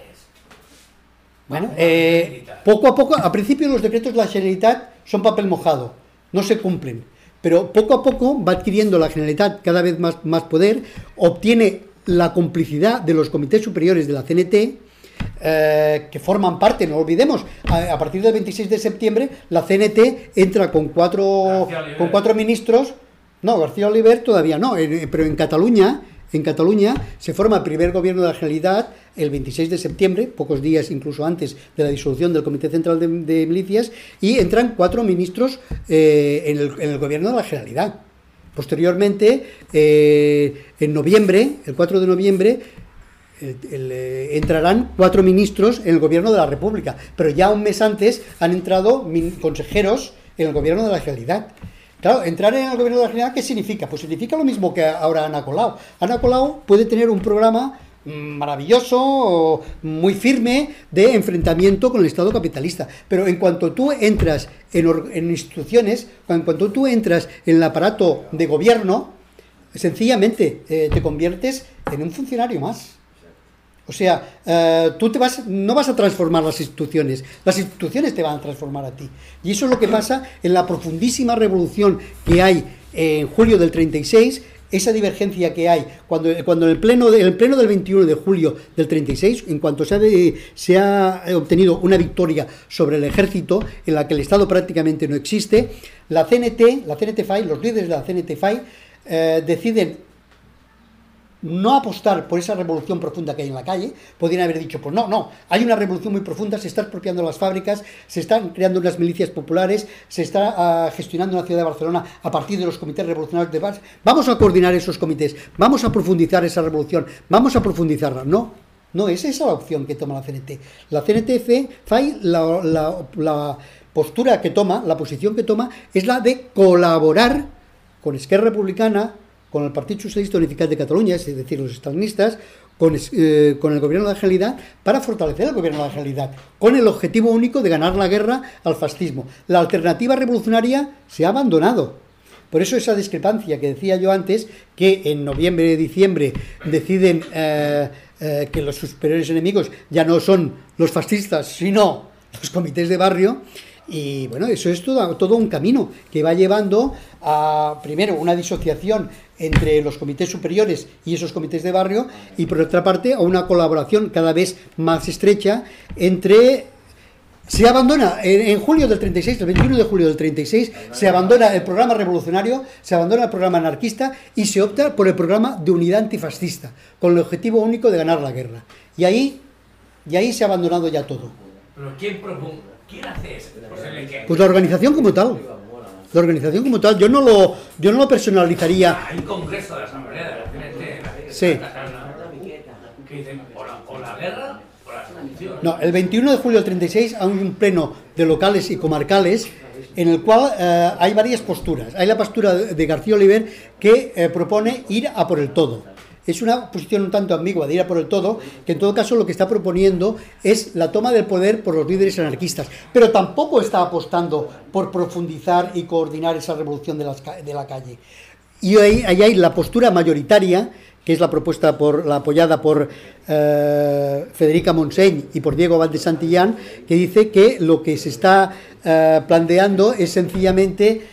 bueno, Como eh, militares. poco a poco, a principio los decretos de la Generalitat son papel mojado, no se cumplen, pero poco a poco va adquiriendo la Generalitat cada vez más, más poder, obtiene la complicidad de los comités superiores de la C N T, eh, que forman parte, no olvidemos, a, a partir del veintiséis de septiembre la C N T entra con cuatro, con cuatro ministros, no, García Oliver todavía no, eh, pero en Cataluña, en Cataluña se forma el primer gobierno de la Generalitat el veintiséis de septiembre, pocos días incluso antes de la disolución del Comité Central de, de Milicias, y entran cuatro ministros eh, en, el, en el gobierno de la Generalitat. Posteriormente, eh, en noviembre, el cuatro de noviembre, el, el, eh, entrarán cuatro ministros en el gobierno de la República, pero ya un mes antes han entrado min, consejeros en el gobierno de la Generalitat. Claro, entrar en el gobierno de la Generalitat, ¿qué significa? Pues significa lo mismo que ahora Ana Colau. Ana Colau puede tener un programa maravilloso, muy firme, de enfrentamiento con el Estado capitalista, pero en cuanto tú entras en, en instituciones, en cuanto tú entras en el aparato de gobierno, sencillamente eh, te conviertes en un funcionario más. O sea, eh, tú te vas, no vas a transformar las instituciones, las instituciones te van a transformar a ti. Y eso es lo que pasa en la profundísima revolución que hay en julio del treinta y seis, esa divergencia que hay cuando, cuando en el pleno, de, el pleno del veintiuno de julio del treinta y seis, en cuanto se ha, de, se ha obtenido una victoria sobre el ejército, en la que el Estado prácticamente no existe, la C N T, la C N T F A I, los líderes de la C N T F A I eh, deciden no apostar por esa revolución profunda que hay en la calle. Podrían haber dicho, pues no, no, hay una revolución muy profunda, se están expropiando las fábricas, se están creando unas milicias populares, se está uh, gestionando la ciudad de Barcelona a partir de los comités revolucionarios de base. Vamos a coordinar esos comités, vamos a profundizar esa revolución, vamos a profundizarla. No, no es esa la opción que toma la C N T. La C N T F A I, la, la, la postura que toma, la posición que toma, es la de colaborar con Esquerra Republicana, con el Partido Socialista Unificat de Cataluña, es decir, los estalinistas, con, eh, con el gobierno de la Generalitat, para fortalecer el gobierno de la Generalitat, con el objetivo único de ganar la guerra al fascismo. La alternativa revolucionaria se ha abandonado. Por eso esa discrepancia que decía yo antes, que en noviembre y diciembre deciden eh, eh, que los superiores enemigos ya no son los fascistas, sino los comités de barrio. Y bueno, eso es todo, todo un camino que va llevando a, primero, una disociación entre los comités superiores y esos comités de barrio, y por otra parte a una colaboración cada vez más estrecha entre... Se abandona, en, en julio del treinta y seis, el veintiuno de julio del treinta y seis, se abandona el programa revolucionario, se abandona el programa anarquista y se opta por el programa de unidad antifascista, con el objetivo único de ganar la guerra. Y ahí, y ahí se ha abandonado ya todo. ¿Pero quién propone? ¿Quién hace eso? Pues la organización como tal. La organización como tal, yo no lo, yo no lo personalizaría. Hay un congreso de la Asamblea de la C N T, Sí. que dicen o la, o la guerra o la solución. No, el veintiuno de julio del treinta y seis hay un pleno de locales y comarcales en el cual eh, hay varias posturas. Hay la postura de García Oliver que eh, propone ir a por el todo. Es una posición un tanto ambigua de ir a por el todo, que en todo caso lo que está proponiendo es la toma del poder por los líderes anarquistas, pero tampoco está apostando por profundizar y coordinar esa revolución de, las, de la calle. Y ahí, ahí hay la postura mayoritaria, que es la propuesta por la apoyada por eh, Federica Montseny y por Diego Abad de Santillán, que dice que lo que se está eh, planteando es sencillamente...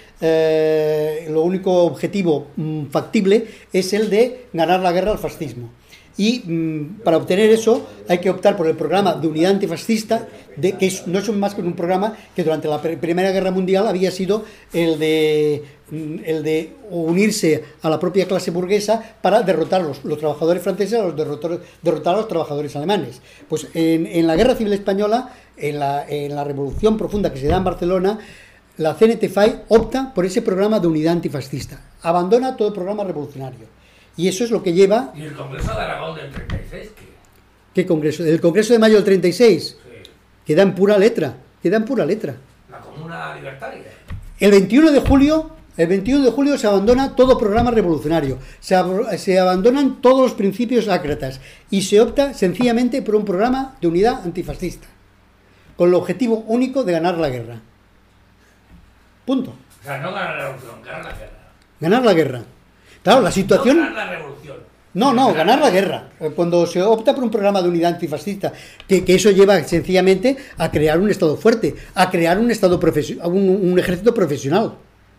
Eh, lo único objetivo mm, factible es el de ganar la guerra al fascismo. Y mm, para obtener eso hay que optar por el programa de unidad antifascista, de, que es, no es más que un programa que durante la Primera Guerra Mundial había sido el de, mm, el de unirse a la propia clase burguesa para derrotar a los, los trabajadores franceses, a los derrotar, derrotar a los trabajadores alemanes. Pues en, en la Guerra Civil Española, en la, en la revolución profunda que se da en Barcelona, la C N T F A I opta por ese programa de unidad antifascista, abandona todo el programa revolucionario. Y eso es lo que lleva... ¿Y el Congreso de Aragón del treinta y seis qué? ¿Qué congreso? ¿El Congreso de Mayo del treinta y seis? Sí. Queda en pura letra, queda en pura letra. La Comuna Libertaria. El veintiuno de julio El veintiuno de julio se abandona todo programa revolucionario, se, ab se abandonan todos los principios ácratas y se opta sencillamente por un programa de unidad antifascista, con el objetivo único de ganar la guerra. Punto. O sea, no ganar la revolución, ganar la guerra. Ganar la guerra. Claro, la situación... No ganar la revolución. No, no, ganar la guerra. Cuando se opta por un programa de unidad antifascista, que, que eso lleva sencillamente a crear un Estado fuerte, a crear un Estado profesional, un, un ejército profesional.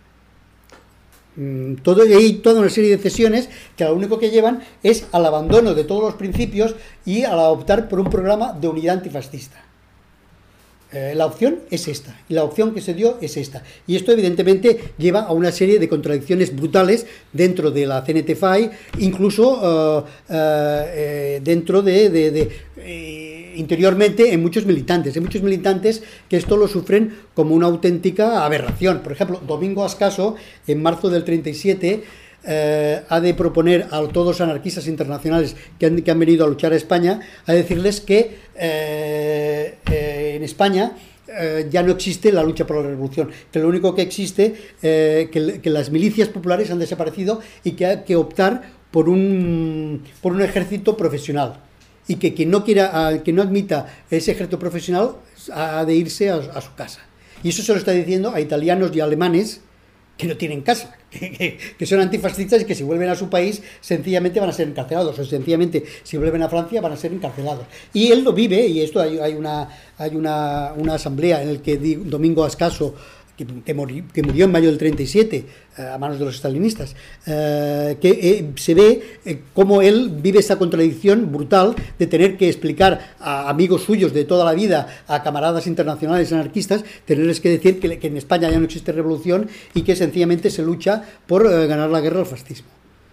Todo, hay toda una serie de cesiones que lo único que llevan es al abandono de todos los principios y a optar por un programa de unidad antifascista. Eh, la opción es esta, y la opción que se dio es esta. Y esto evidentemente lleva a una serie de contradicciones brutales dentro de la C N T F A I, incluso uh, uh, eh, dentro de... de, de eh, interiormente en muchos militantes, en muchos militantes que esto lo sufren como una auténtica aberración. Por ejemplo, Domingo Ascaso, en marzo del treinta y siete, eh, ha de proponer a todos los anarquistas internacionales que han, que han venido a luchar a España, a decirles que eh, eh, en España eh, ya no existe la lucha por la revolución, que lo único que existe, eh, que, que las milicias populares han desaparecido y que hay que optar por un, por un ejército profesional. Y que quien no quiera, que no admita ese ejército profesional ha de irse a, a su casa. Y eso se lo está diciendo a italianos y alemanes que no tienen casa, que, que son antifascistas y que si vuelven a su país sencillamente van a ser encarcelados, o sencillamente si vuelven a Francia van a ser encarcelados. Y él lo vive, y esto hay, hay una hay una, una asamblea en la que Domingo Ascaso, que, que, murió, que murió en mayo del treinta y siete eh, a manos de los estalinistas, eh, que eh, se ve eh, cómo él vive esa contradicción brutal de tener que explicar a amigos suyos de toda la vida, a camaradas internacionales anarquistas, tenerles que decir que, que en España ya no existe revolución y que sencillamente se lucha por eh, ganar la guerra al fascismo.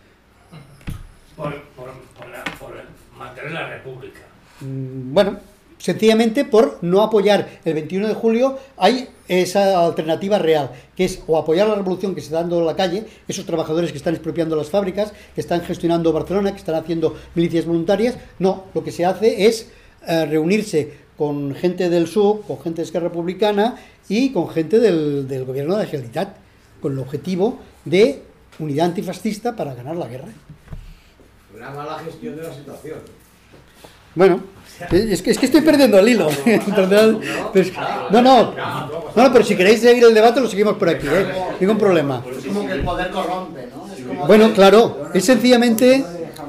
Por, por, por, la, por mantener la república. Mm, bueno, sencillamente por no apoyar el veintiuno de julio. Hay esa alternativa real, que es o apoyar la revolución que se está dando en la calle, esos trabajadores que están expropiando las fábricas, que están gestionando Barcelona, que están haciendo milicias voluntarias. No, lo que se hace es eh, reunirse con gente del S U C, con gente de Esquerra Republicana y con gente del, del gobierno de la Generalitat, con el objetivo de unidad antifascista para ganar la guerra. Una mala gestión de la situación. Bueno, es que, es que estoy perdiendo el hilo. No, no, no, no, pero si queréis seguir el debate lo seguimos por aquí, ¿eh? Ningún problema. Es como que el poder corrompe, ¿no? Es como bueno, claro, es sencillamente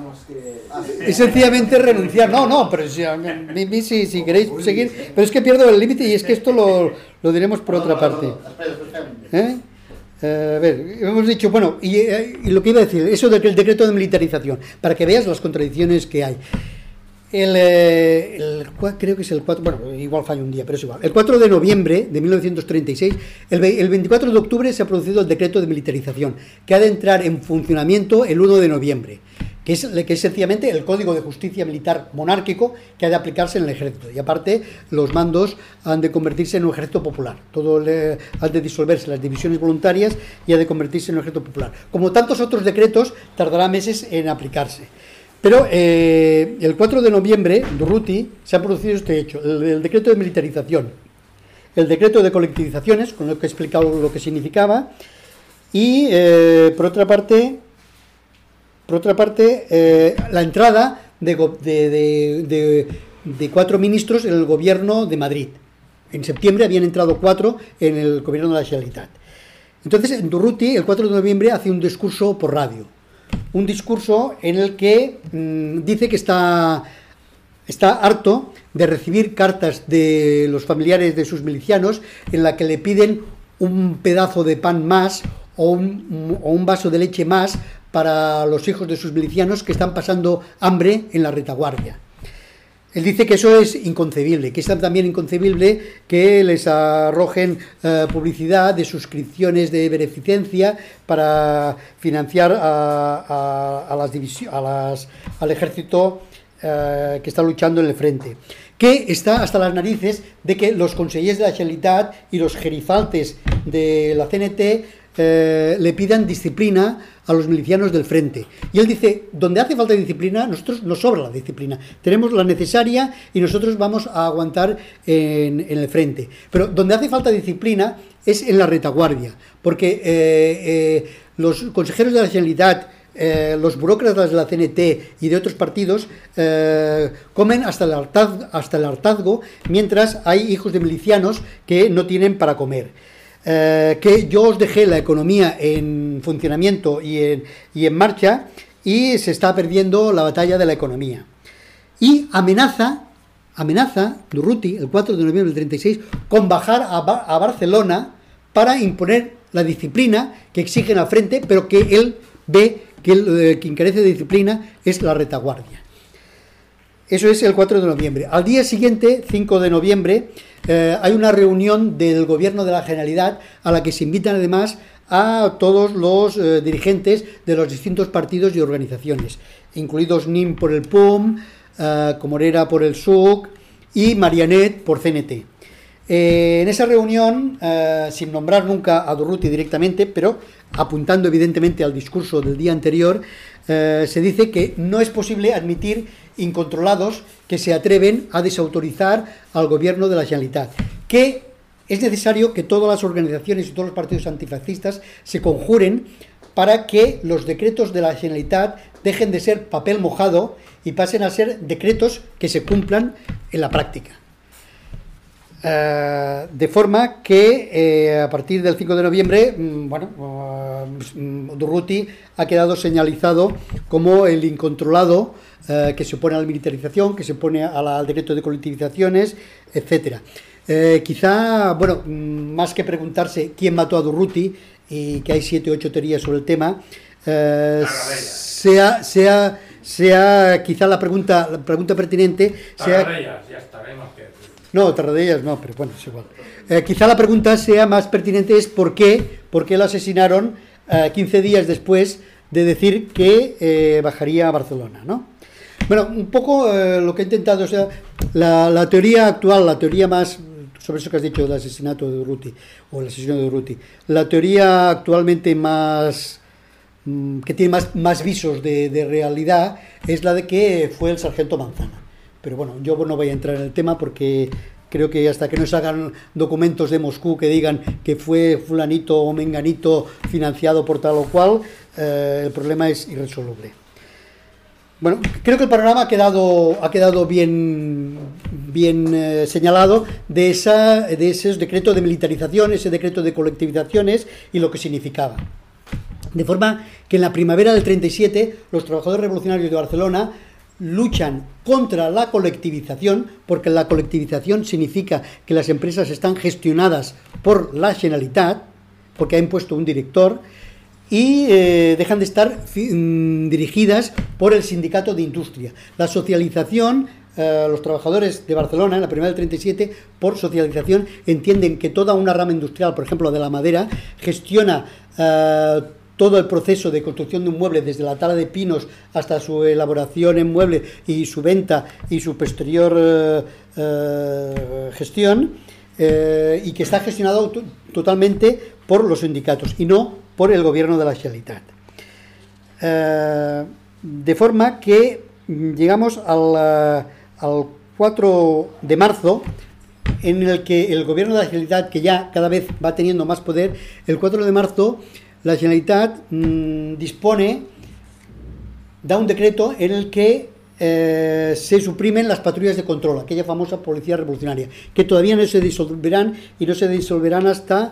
es sencillamente renunciar. No, no, pero si, si, si queréis seguir, pero es que pierdo el límite y es que esto lo, lo diremos por otra parte. ¿Eh? Eh, a ver, hemos dicho, bueno, y, y lo que iba a decir, eso del decreto de militarización, para que veas las contradicciones que hay. El, el, creo que es el cuatro, bueno, igual falla un día, pero es igual. El cuatro de noviembre de mil novecientos treinta y seis, el, el veinticuatro de octubre se ha producido el decreto de militarización, que ha de entrar en funcionamiento el uno de noviembre, que es, que es sencillamente el código de justicia militar monárquico que ha de aplicarse en el ejército. Y aparte, los mandos han de convertirse en un ejército popular. Todo le, han de disolverse las divisiones voluntarias y ha de convertirse en un ejército popular. Como tantos otros decretos, tardará meses en aplicarse. Pero eh, el cuatro de noviembre, Durruti, se ha producido este hecho, el, el decreto de militarización, el decreto de colectivizaciones, con lo que he explicado lo que significaba, y eh, por otra parte, por otra parte eh, la entrada de, de, de, de, de cuatro ministros en el gobierno de Madrid. En septiembre habían entrado cuatro en el gobierno de la Generalitat. Entonces, Durruti, el cuatro de noviembre, hace un discurso por radio. Un discurso en el que mmm, dice que está, está harto de recibir cartas de los familiares de sus milicianos en la que le piden un pedazo de pan más o un, o un vaso de leche más para los hijos de sus milicianos que están pasando hambre en la retaguardia. Él dice que eso es inconcebible, que es también inconcebible que les arrojen eh, publicidad de suscripciones de beneficencia para financiar a, a, a las división, a las, al ejército eh, que está luchando en el frente. Que está hasta las narices de que los consellers de la Generalitat y los gerifaltes de la C N T eh, le pidan disciplina a los milicianos del frente. Y él dice, donde hace falta disciplina, nosotros nos sobra la disciplina. Tenemos la necesaria y nosotros vamos a aguantar en, en el frente. Pero donde hace falta disciplina es en la retaguardia, porque eh, eh, los consejeros de la Generalitat, eh, los burócratas de la C N T y de otros partidos eh, comen hasta el, hartaz, hasta el hartazgo, mientras hay hijos de milicianos que no tienen para comer. Eh, que yo os dejé la economía en funcionamiento y en, y en marcha y se está perdiendo la batalla de la economía. Y amenaza, amenaza Durruti el cuatro de noviembre del treinta y seis con bajar a, Ba- a Barcelona para imponer la disciplina que exigen al frente, pero que él ve que el, eh, quien carece de disciplina es la retaguardia. Eso es el cuatro de noviembre. Al día siguiente, cinco de noviembre, eh, hay una reunión del gobierno de la Generalidad a la que se invitan además a todos los eh, dirigentes de los distintos partidos y organizaciones, incluidos N I M por el P U M, eh, Comorera por el S U C y Marianet por C N T. Eh, en esa reunión, eh, sin nombrar nunca a Durruti directamente, pero apuntando evidentemente al discurso del día anterior, eh, se dice que no es posible admitir incontrolados que se atreven a desautorizar al gobierno de la Generalitat, que es necesario que todas las organizaciones y todos los partidos antifascistas se conjuren para que los decretos de la Generalitat dejen de ser papel mojado y pasen a ser decretos que se cumplan en la práctica. Uh, de forma que eh, a partir del cinco de noviembre, mmm, bueno, uh, Durruti ha quedado señalizado como el incontrolado uh, que se opone a la militarización, que se opone a la, al decreto de colectivizaciones, etcétera. Eh, quizá, bueno, más que preguntarse quién mató a Durruti, y que hay siete o ocho teorías sobre el tema, eh, sea, sea, sea quizá la pregunta, la pregunta pertinente sea... Tarradellas, ya estaremos que... No, Tarradellas no, pero bueno, es igual. Eh, quizá la pregunta sea más pertinente es por qué, por qué lo asesinaron eh, quince días después de decir que eh, bajaría a Barcelona, ¿no? Bueno, un poco eh, lo que he intentado, o sea, la, la teoría actual, la teoría más, sobre eso que has dicho del asesinato de Durruti, o el asesinato de Durruti, la teoría actualmente más, mm, que tiene más, más visos de, de realidad, es la de que fue el sargento Manzana. Pero bueno, yo no voy a entrar en el tema porque creo que hasta que no se hagan documentos de Moscú que digan que fue fulanito o menganito financiado por tal o cual, eh, el problema es irresoluble. Bueno, creo que el panorama ha quedado, ha quedado bien, bien eh, señalado de, esa, de ese decreto de militarización, ese decreto de colectivizaciones y lo que significaba. De forma que en la primavera del treinta y siete los trabajadores revolucionarios de Barcelona luchan contra la colectivización, porque la colectivización significa que las empresas están gestionadas por la Generalitat, porque ha impuesto un director, y eh, dejan de estar mm, dirigidas por el sindicato de industria. La socialización, eh, los trabajadores de Barcelona, en la primera del treinta y siete, por socialización, entienden que toda una rama industrial, por ejemplo, de la madera, gestiona eh, todo el proceso de construcción de un mueble, desde la tala de pinos hasta su elaboración en mueble y su venta y su posterior eh, eh, gestión, eh, y que está gestionado t- totalmente por los sindicatos y no por el gobierno de la Generalitat. Eh, de forma que llegamos al, al cuatro de marzo, en el que el gobierno de la Generalitat, que ya cada vez va teniendo más poder, el cuatro de marzo la Generalitat mmm, dispone, da un decreto en el que eh, se suprimen las patrullas de control, aquella famosa policía revolucionaria, que todavía no se disolverán y no se disolverán hasta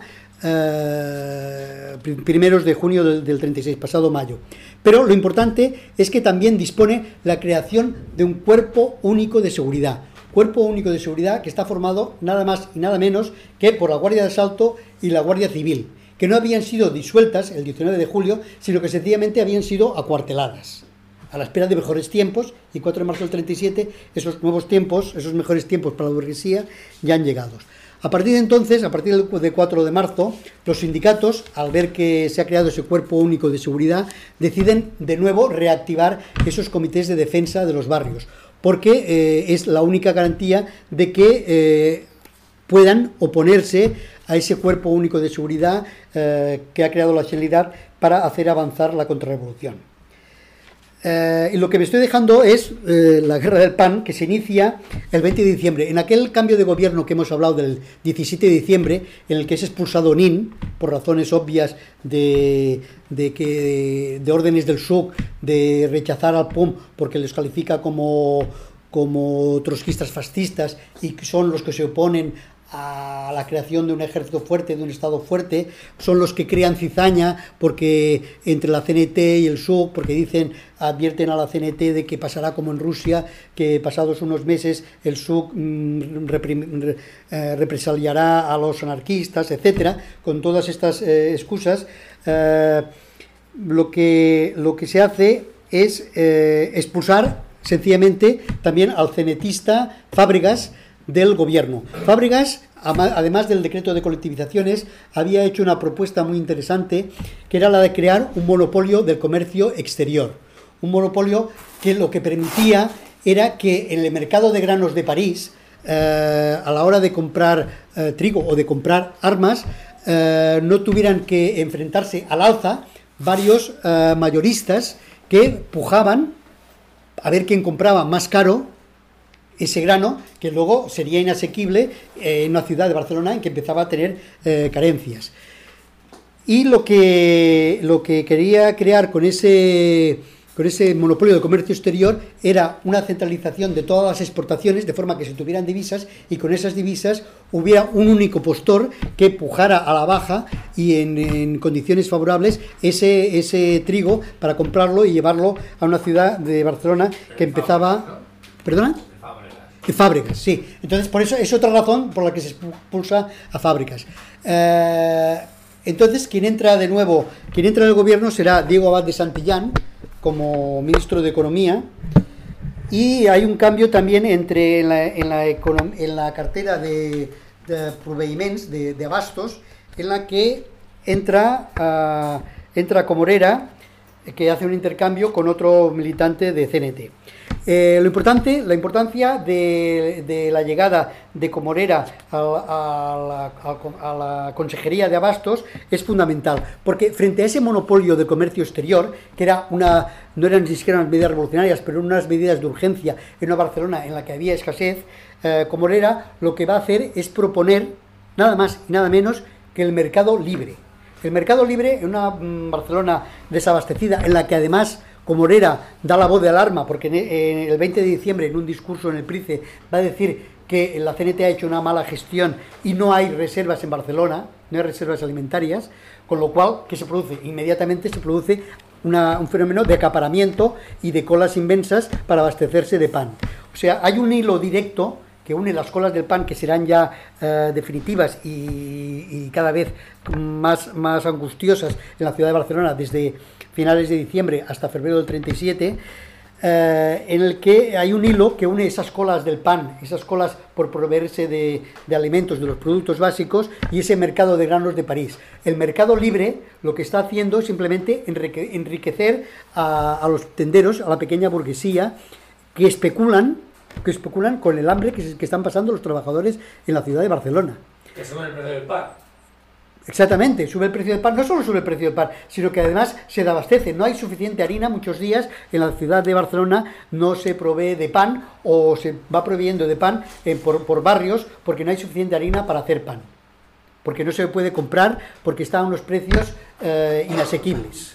eh, primeros de junio del, del treinta y seis, pasado mayo. Pero lo importante es que también dispone la creación de un cuerpo único de seguridad, cuerpo único de seguridad que está formado nada más y nada menos que por la Guardia de Asalto y la Guardia Civil, que no habían sido disueltas el diecinueve de julio, sino que sencillamente habían sido acuarteladas, a la espera de mejores tiempos, y cuatro de marzo del treinta y siete, esos nuevos tiempos, esos mejores tiempos para la burguesía, ya han llegado. A partir de entonces, a partir del cuatro de marzo, los sindicatos, al ver que se ha creado ese cuerpo único de seguridad, deciden de nuevo reactivar esos comités de defensa de los barrios, porque eh, es la única garantía de que eh, puedan oponerse a ese cuerpo único de seguridad eh, que ha creado la Generalitat para hacer avanzar la contrarrevolución. Eh, y lo que me estoy dejando es eh, la guerra del pan, que se inicia el veinte de diciembre. En aquel cambio de gobierno que hemos hablado del diecisiete de diciembre, en el que es expulsado Nin, por razones obvias de, de, que, de órdenes del S U C, de rechazar al P U M porque les califica como, como trotskistas fascistas y son los que se oponen a la creación de un ejército fuerte, de un Estado fuerte, son los que crean cizaña porque entre la C N T y el S U C, porque dicen, advierten a la C N T de que pasará como en Rusia, que pasados unos meses el S U C mmm, reprim, eh, represaliará a los anarquistas, etcétera. Con todas estas eh, excusas, eh, lo, que, lo que se hace es eh, expulsar sencillamente también al cenetista Fábregas del gobierno. Fábregas, además del decreto de colectivizaciones, había hecho una propuesta muy interesante, que era la de crear un monopolio del comercio exterior. Un monopolio que lo que permitía era que en el mercado de granos de París, eh, a la hora de comprar eh, trigo o de comprar armas, eh, no tuvieran que enfrentarse al alza varios eh, mayoristas que pujaban a ver quién compraba más caro ese grano, que luego sería inasequible eh, en una ciudad de Barcelona en que empezaba a tener eh, carencias. Y lo que, lo que quería crear con ese, con ese monopolio de comercio exterior era una centralización de todas las exportaciones, de forma que se tuvieran divisas, y con esas divisas hubiera un único postor que pujara a la baja y en, en condiciones favorables ese, ese trigo para comprarlo y llevarlo a una ciudad de Barcelona que empezaba... ¿Perdona? De Fábregas, sí. Entonces, por eso es otra razón por la que se expulsa a Fábregas. Eh, entonces, quien entra de nuevo, quien entra en el gobierno será Diego Abad de Santillán como ministro de Economía, y hay un cambio también entre en la, en la, en la cartera de, de proveïments, de, de abastos, en la que entra, uh, entra Comorera, que hace un intercambio con otro militante de C N T. Eh, lo importante, la importancia de, de la llegada de Comorera a, a, la, a la Consejería de Abastos es fundamental, porque frente a ese monopolio de comercio exterior, que era una, no eran ni siquiera unas medidas revolucionarias, pero unas medidas de urgencia en una Barcelona en la que había escasez, eh, Comorera lo que va a hacer es proponer nada más y nada menos que el mercado libre. El mercado libre en una mm, Barcelona desabastecida, en la que además Comorera da la voz de alarma, porque en, en el veinte de diciembre, en un discurso en el Price, va a decir que la C N T ha hecho una mala gestión y no hay reservas en Barcelona, no hay reservas alimentarias, con lo cual, ¿qué se produce? Inmediatamente se produce una, un fenómeno de acaparamiento y de colas inmensas para abastecerse de pan. O sea, hay un hilo directo que une las colas del pan, que serán ya eh, definitivas y, y cada vez más, más angustiosas en la ciudad de Barcelona desde finales de diciembre hasta febrero del treinta y siete, eh, en el que hay un hilo que une esas colas del pan, esas colas por proveerse de, de alimentos, de los productos básicos, y ese mercado de granos de París. El mercado libre lo que está haciendo es simplemente enrique, enriquecer a, a los tenderos, a la pequeña burguesía, que especulan que especulan con el hambre que, se, que están pasando los trabajadores en la ciudad de Barcelona. Que sube el precio del pan. Exactamente, sube el precio del pan, no solo sube el precio del pan, sino que además se abastece. No hay suficiente harina, muchos días en la ciudad de Barcelona no se provee de pan, o se va proveyendo de pan eh, por, por barrios, porque no hay suficiente harina para hacer pan, porque no se puede comprar, porque están unos precios eh, inasequibles.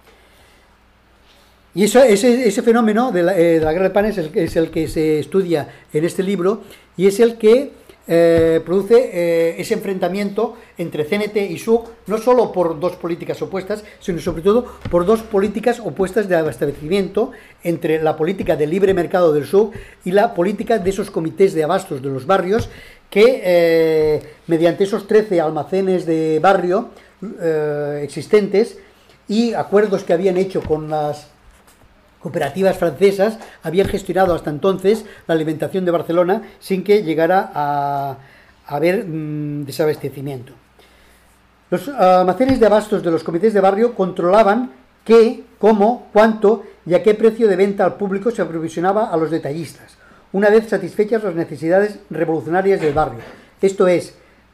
Y eso, ese, ese fenómeno de la, eh, de la guerra de pan es el, es el que se estudia en este libro, y es el que eh, produce eh, ese enfrentamiento entre C N T y S U C, no solo por dos políticas opuestas, sino sobre todo por dos políticas opuestas de abastecimiento, entre la política de libre mercado del S U C y la política de esos comités de abastos de los barrios, que eh, mediante esos trece almacenes de barrio eh, existentes y acuerdos que habían hecho con las cooperativas francesas, habían gestionado hasta entonces la alimentación de Barcelona sin que llegara a, a haber mmm, desabastecimiento. Los almacenes de abastos de los comités de barrio controlaban qué, cómo, cuánto y a qué precio de venta al público se aprovisionaba a los detallistas, una vez satisfechas las necesidades revolucionarias del barrio. Esto es,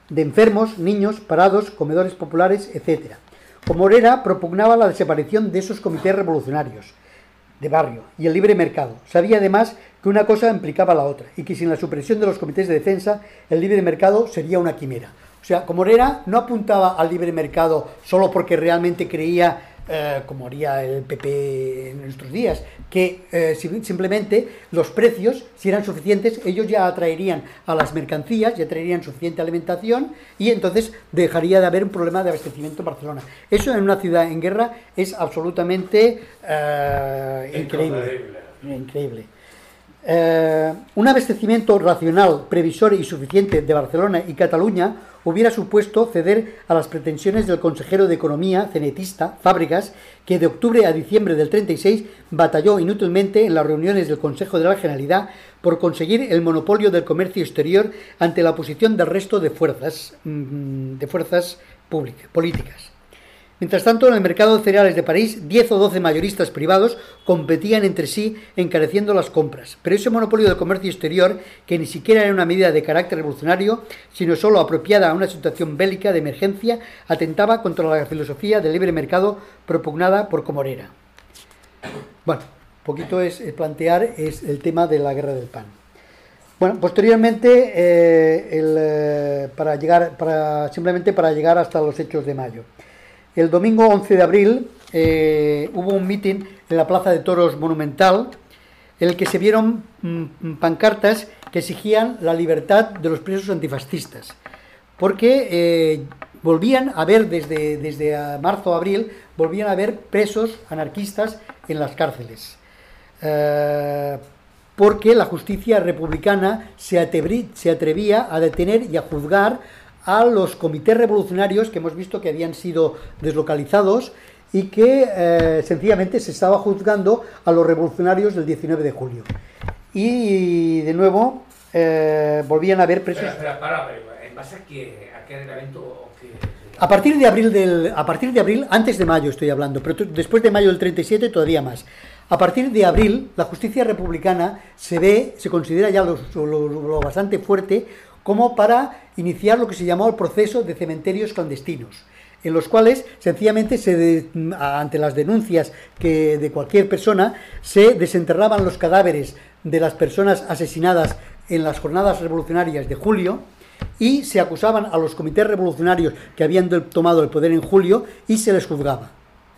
de enfermos, niños, parados, comedores populares, etcétera. Comorera propugnaba la desaparición de esos comités revolucionarios de barrio y el libre mercado. Sabía además que una cosa implicaba la otra y que sin la supresión de los comités de defensa el libre mercado sería una quimera. O sea, Comorera no apuntaba al libre mercado solo porque realmente creía, eh, como haría el P P en nuestros días, que eh, simplemente los precios, si eran suficientes, ellos ya atraerían a las mercancías, ya traerían suficiente alimentación y entonces dejaría de haber un problema de abastecimiento en Barcelona. Eso en una ciudad en guerra es absolutamente eh, increíble. Increíble. Eh, un abastecimiento racional, previsor y suficiente de Barcelona y Cataluña hubiera supuesto ceder a las pretensiones del consejero de Economía cenetista, Fábregas, que de octubre a diciembre del treinta y seis batalló inútilmente en las reuniones del Consejo de la Generalidad por conseguir el monopolio del comercio exterior ante la oposición del resto de fuerzas, de fuerzas públicas, políticas. Mientras tanto, en el mercado de cereales de París, diez o doce mayoristas privados competían entre sí encareciendo las compras. Pero ese monopolio del comercio exterior, que ni siquiera era una medida de carácter revolucionario, sino solo apropiada a una situación bélica de emergencia, atentaba contra la filosofía del libre mercado propugnada por Comorera. Bueno, un poquito es plantear es el tema de la guerra del pan. Bueno, posteriormente, eh, el, eh, para llegar, para, simplemente para llegar hasta los hechos de mayo. El domingo once de abril eh, hubo un mitin en la Plaza de Toros Monumental en el que se vieron mm, pancartas que exigían la libertad de los presos antifascistas, porque eh, volvían a haber desde, desde marzo a abril, volvían a haber presos anarquistas en las cárceles, eh, porque la justicia republicana se, atreví, se atrevía a detener y a juzgar a los comités revolucionarios que hemos visto que habían sido deslocalizados y que eh, sencillamente se estaba juzgando a los revolucionarios del diecinueve de julio. Y de nuevo eh, volvían a haber presos. Espera, espera, para, ¿en base a qué, a qué reglamento o qué? A partir de abril del, a partir de abril, antes de mayo estoy hablando, pero después de mayo del treinta y siete todavía más. A partir de abril, la justicia republicana se ve, se considera ya lo, lo, lo bastante fuerte como para iniciar lo que se llamó el proceso de cementerios clandestinos, en los cuales sencillamente se de, ante las denuncias que de cualquier persona se desenterraban los cadáveres de las personas asesinadas en las jornadas revolucionarias de julio y se acusaban a los comités revolucionarios que habían tomado el poder en julio y se les juzgaba.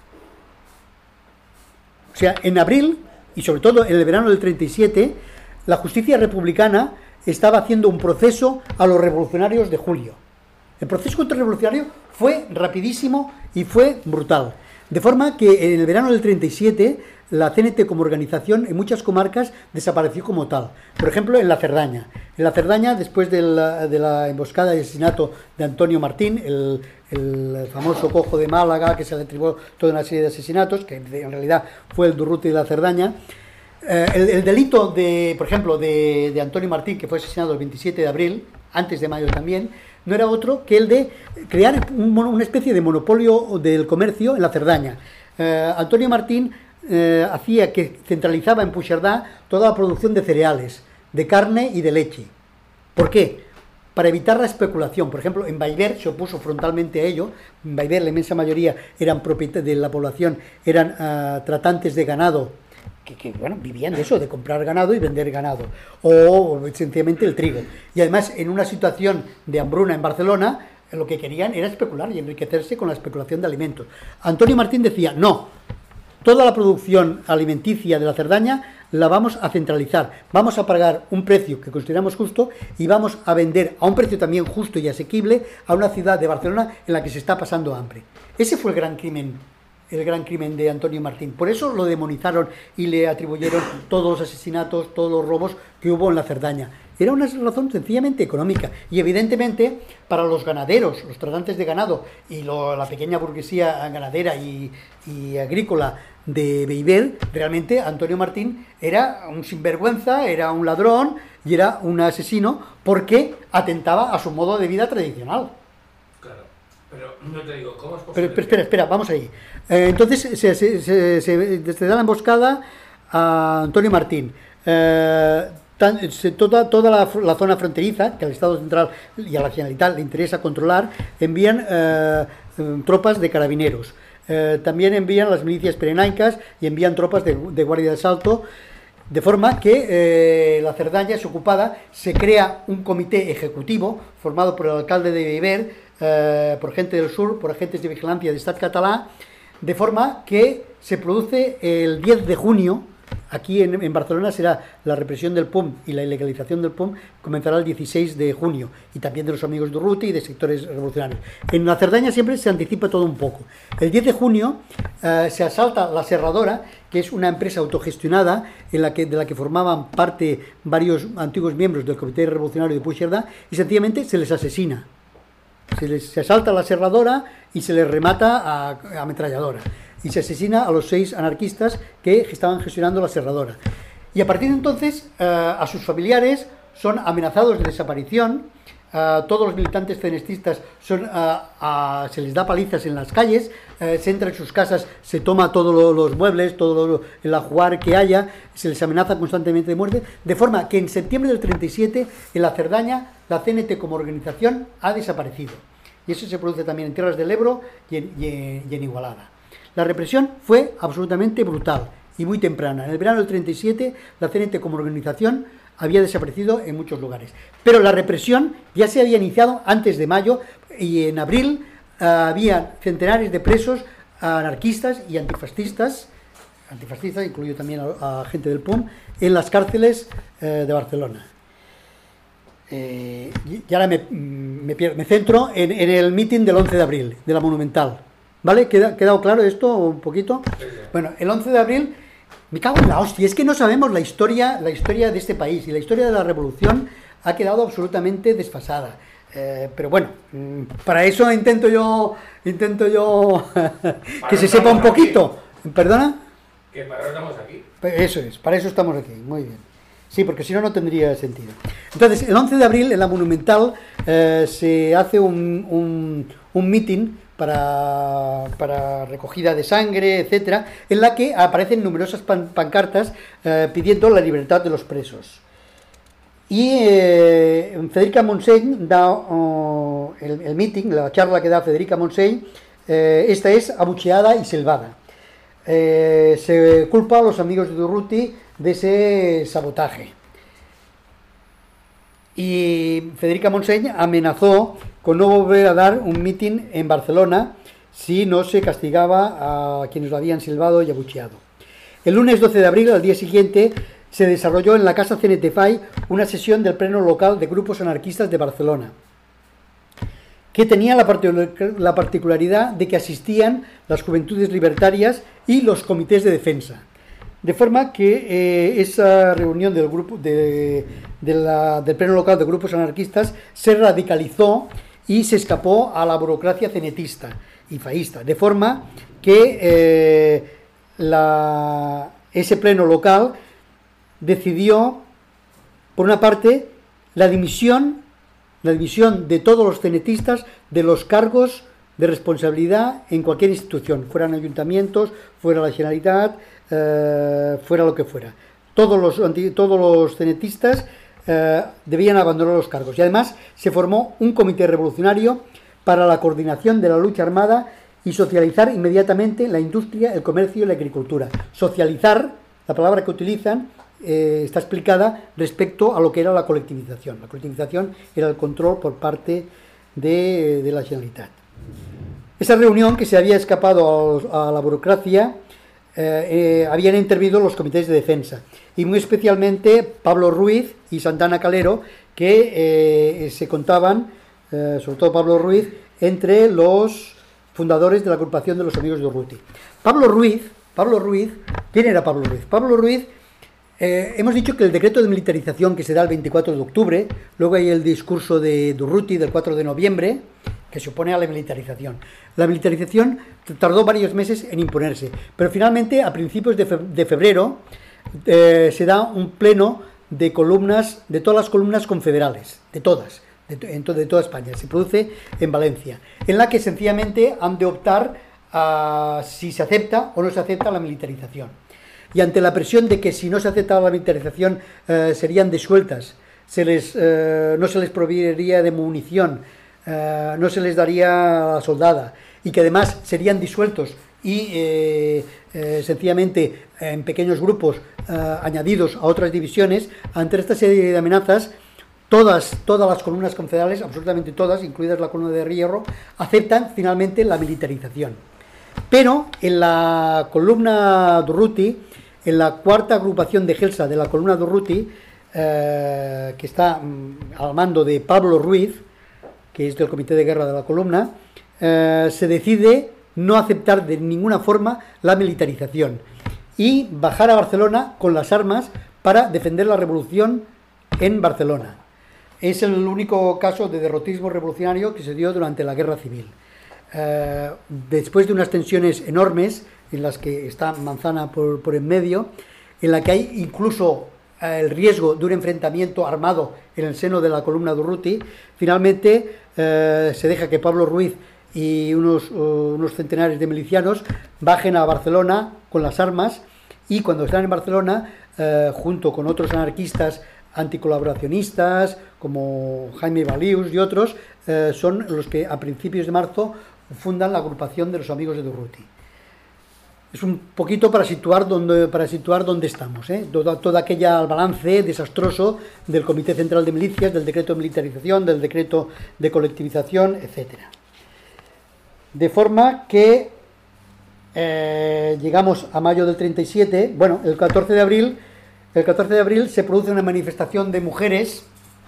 O sea, en abril y sobre todo en el verano del treinta y siete, la justicia republicana estaba haciendo un proceso a los revolucionarios de julio. El proceso contrarrevolucionario fue rapidísimo y fue brutal. De forma que en el verano del treinta y siete la C N T como organización en muchas comarcas desapareció como tal. Por ejemplo, en la Cerdaña. En la Cerdaña, después de la, de la emboscada y asesinato de Antonio Martín, el, el famoso cojo de Málaga, que se le atribuyó toda una serie de asesinatos, que en realidad fue el Durruti de la Cerdaña. Eh, el, el delito, de, por ejemplo, de, de Antonio Martín, que fue asesinado el veintisiete de abril, antes de mayo también, no era otro que el de crear un, una especie de monopolio del comercio en la Cerdaña. Eh, Antonio Martín eh, hacía que centralizaba en Puigcerdá toda la producción de cereales, de carne y de leche. ¿Por qué? Para evitar la especulación. Por ejemplo, en Baiver se opuso frontalmente a ello. En Baiver la inmensa mayoría eran propietarios de la población, eran uh, tratantes de ganado, que, que bueno, vivían de eso, de comprar ganado y vender ganado, o sencillamente el trigo. Y además, en una situación de hambruna en Barcelona, lo que querían era especular y enriquecerse con la especulación de alimentos. Antonio Martín decía, no, toda la producción alimenticia de la Cerdaña la vamos a centralizar, vamos a pagar un precio que consideramos justo y vamos a vender a un precio también justo y asequible a una ciudad de Barcelona en la que se está pasando hambre. Ese fue el gran crimen el gran crimen de Antonio Martín. Por eso lo demonizaron y le atribuyeron todos los asesinatos, todos los robos que hubo en la Cerdaña. Era una razón sencillamente económica. Y evidentemente, para los ganaderos, los tratantes de ganado y lo, la pequeña burguesía ganadera y, y agrícola de Beiber, realmente Antonio Martín era un sinvergüenza, era un ladrón y era un asesino porque atentaba a su modo de vida tradicional. Pero no te digo, ¿cómo es posible? Pero, pero espera, espera, vamos ahí. Eh, entonces se, se, se, se, se da la emboscada a Antonio Martín. Eh, tan, se, toda, toda la, la zona fronteriza, que al Estado Central y a la Generalitat le interesa controlar, envían eh, tropas de carabineros. Eh, también envían las milicias pirenaicas y envían tropas de, de guardia de asalto, de forma que eh, la Cerdaña es ocupada. Se crea un comité ejecutivo formado por el alcalde de Viver, eh, por gente del sur, por agentes de vigilancia de Estat català, de forma que se produce el diez de junio. Aquí en, en Barcelona será la represión del P U M y la ilegalización del P U M comenzará el dieciséis de junio, y también de los amigos de Urruti y de sectores revolucionarios. En la Cerdaña siempre se anticipa todo un poco. El diez de junio eh, se asalta la Serradora, que es una empresa autogestionada en la que, de la que formaban parte varios antiguos miembros del Comité Revolucionario de Puigcerdá, y sencillamente se les asesina. Se les se asalta la Serradora y se les remata a, a ametralladora. Y se asesina a los seis anarquistas que estaban gestionando la Serradora. Y a partir de entonces, eh, a sus familiares son amenazados de desaparición. Uh, todos los militantes cenestistas son, uh, uh, se les da palizas en las calles, uh, se entra en sus casas, se toma todos lo, los muebles, todo lo, el ajuar que haya, se les amenaza constantemente de muerte, de forma que en septiembre del treinta y siete en la Cerdaña la C N T como organización ha desaparecido. Y eso se produce también en Tierras del Ebro y en, y en, y en Igualada. La represión fue absolutamente brutal y muy temprana. En el verano del treinta y siete la C N T como organización había desaparecido en muchos lugares. Pero la represión ya se había iniciado antes de mayo, y en abril uh, había centenares de presos anarquistas y antifascistas, antifascistas, incluyo también a, a gente del P U M, en las cárceles uh, de Barcelona. Eh, y ahora me, me, me centro en, en el mitin del once de abril, de la Monumental. ¿Vale? ¿Queda, ¿Quedado claro esto un poquito? Bueno, el once de abril... Me cago en la hostia, es que no sabemos la historia, la historia de este país, y la historia de la revolución ha quedado absolutamente desfasada. Eh, pero bueno, para eso intento yo, intento yo que se sepa un poquito. Aquí. ¿Perdona? Que para eso estamos aquí. Eso es, para eso estamos aquí, muy bien. Sí, porque si no, no tendría sentido. Entonces, el once de abril en la Monumental eh, se hace un, un, un meeting Para, para recogida de sangre, etcétera, en la que aparecen numerosas pan, pancartas eh, pidiendo la libertad de los presos. Y eh, Federica Montseny da oh, el, el meeting, la charla que da Federica Montseny, eh, esta es abucheada y selvada. Eh, se culpa a los amigos de Urruti de ese sabotaje. Y Federica Montseny amenazó con no volver a dar un mitin en Barcelona si no se castigaba a quienes lo habían silbado y abucheado. El lunes doce de abril, al día siguiente, se desarrolló en la Casa C N T F A I una sesión del pleno local de grupos anarquistas de Barcelona, que tenía la, part- la particularidad de que asistían las juventudes libertarias y los comités de defensa. De forma que eh, esa reunión del grupo de, de la, del pleno local de grupos anarquistas se radicalizó y se escapó a la burocracia cenetista y faísta, de forma que eh, la, ese pleno local decidió, por una parte, la dimisión, la dimisión de todos los cenetistas de los cargos de responsabilidad en cualquier institución, fueran ayuntamientos, fuera la Generalitat, eh, fuera lo que fuera. Todos los, todos los cenetistas eh, debían abandonar los cargos. Y además se formó un comité revolucionario para la coordinación de la lucha armada y socializar inmediatamente la industria, el comercio y la agricultura. Socializar, la palabra que utilizan, eh, está explicada respecto a lo que era la colectivización. La colectivización era el control por parte de, de la Generalitat. Esa reunión, que se había escapado a, a la burocracia, eh, eh, habían intervenido los comités de defensa, y muy especialmente Pablo Ruiz y Santana Calero, que eh, se contaban, eh, sobre todo Pablo Ruiz, entre los fundadores de la agrupación de los amigos de Urruti. Pablo Ruiz, Pablo Ruiz, ¿quién era Pablo Ruiz? Pablo Ruiz, eh, hemos dicho que el decreto de militarización que se da el veinticuatro de octubre, luego hay el discurso de Urruti del cuatro de noviembre, que se opone a la militarización. La militarización tardó varios meses en imponerse, pero finalmente a principios de febrero eh, se da un pleno de columnas, de todas las columnas confederales, de todas, de, to de toda España, se produce en Valencia, en la que sencillamente han de optar a si se acepta o no se acepta la militarización. y ante la presión de que si no se aceptaba la militarización eh, serían disueltas, se les, eh, no se les proveería de munición, eh, no se les daría soldada y que además serían disueltos y eh, eh, sencillamente en pequeños grupos eh, añadidos a otras divisiones. Ante esta serie de amenazas, todas, todas las columnas confederales, absolutamente todas, incluidas la columna de hierro, aceptan finalmente la militarización. Pero en la columna Durruti, en la cuarta agrupación de Gelsa de la columna Durruti, eh, que está mm, al mando de Pablo Ruiz, que es del comité de guerra de la columna, eh, se decide no aceptar de ninguna forma la militarización y bajar a Barcelona con las armas para defender la revolución en Barcelona. Es el único caso de derrotismo revolucionario que se dio durante la guerra civil. Eh, después de unas tensiones enormes en las que está Manzana por, por en medio, en la que hay incluso eh, el riesgo de un enfrentamiento armado en el seno de la columna Durruti, finalmente eh, se deja que Pablo Ruiz y unos, uh, unos centenares de milicianos bajen a Barcelona con las armas, y cuando están en Barcelona, eh, junto con otros anarquistas anticolaboracionistas como Jaime Balius y otros, eh, son los que a principios de marzo fundan la agrupación de los amigos de Durruti. Es un poquito para situar dónde, para situar dónde estamos, ¿eh? todo, todo aquel balance desastroso del Comité Central de Milicias, del decreto de militarización, del decreto de colectivización, etcétera. De forma que eh, llegamos a mayo del treinta y siete, bueno, el catorce de abril, el catorce de abril se produce una manifestación de mujeres,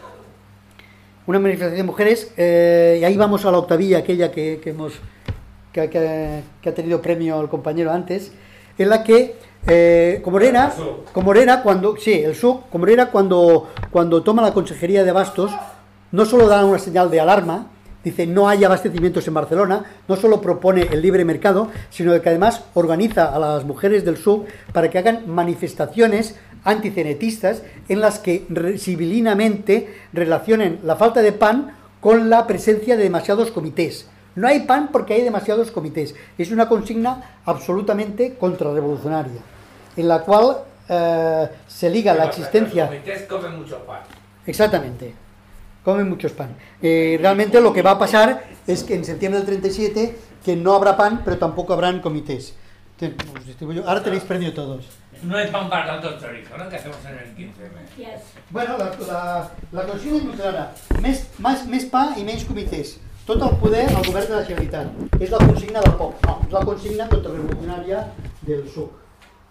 una manifestación de mujeres, eh, y ahí vamos a la octavilla, aquella que, que hemos que, que, que ha tenido premio el compañero antes, en la que eh, Comorera, Comorera cuando, sí, el S U C, Comorera cuando, cuando toma la Consejería de Abastos, no solo da una señal de alarma, dice no hay abastecimientos en Barcelona, no solo propone el libre mercado, sino que además organiza a las mujeres del S U C para que hagan manifestaciones anticenetistas en las que civilinamente relacionen la falta de pan con la presencia de demasiados comités. No hay pan porque hay demasiados comités. Es una consigna absolutamente contrarrevolucionaria, en la cual eh, se liga la existencia... Los comités comen mucho pan. Exactamente. Comen muchos pan. Eh, realmente lo que va a pasar es que en septiembre del treinta y siete que no habrá pan, pero tampoco habrán comités. Ahora tenéis premio todos. No hay pan para tanto chorizo, ¿no? Que hacemos en el quince. Yes. Bueno, la, la, la consigna és molt clara. Més, més, més pa i menys comitès. Tot el poder al govern de la Generalitat. És la consigna del poble. No, és la consigna contrarrevolucionària del S U C.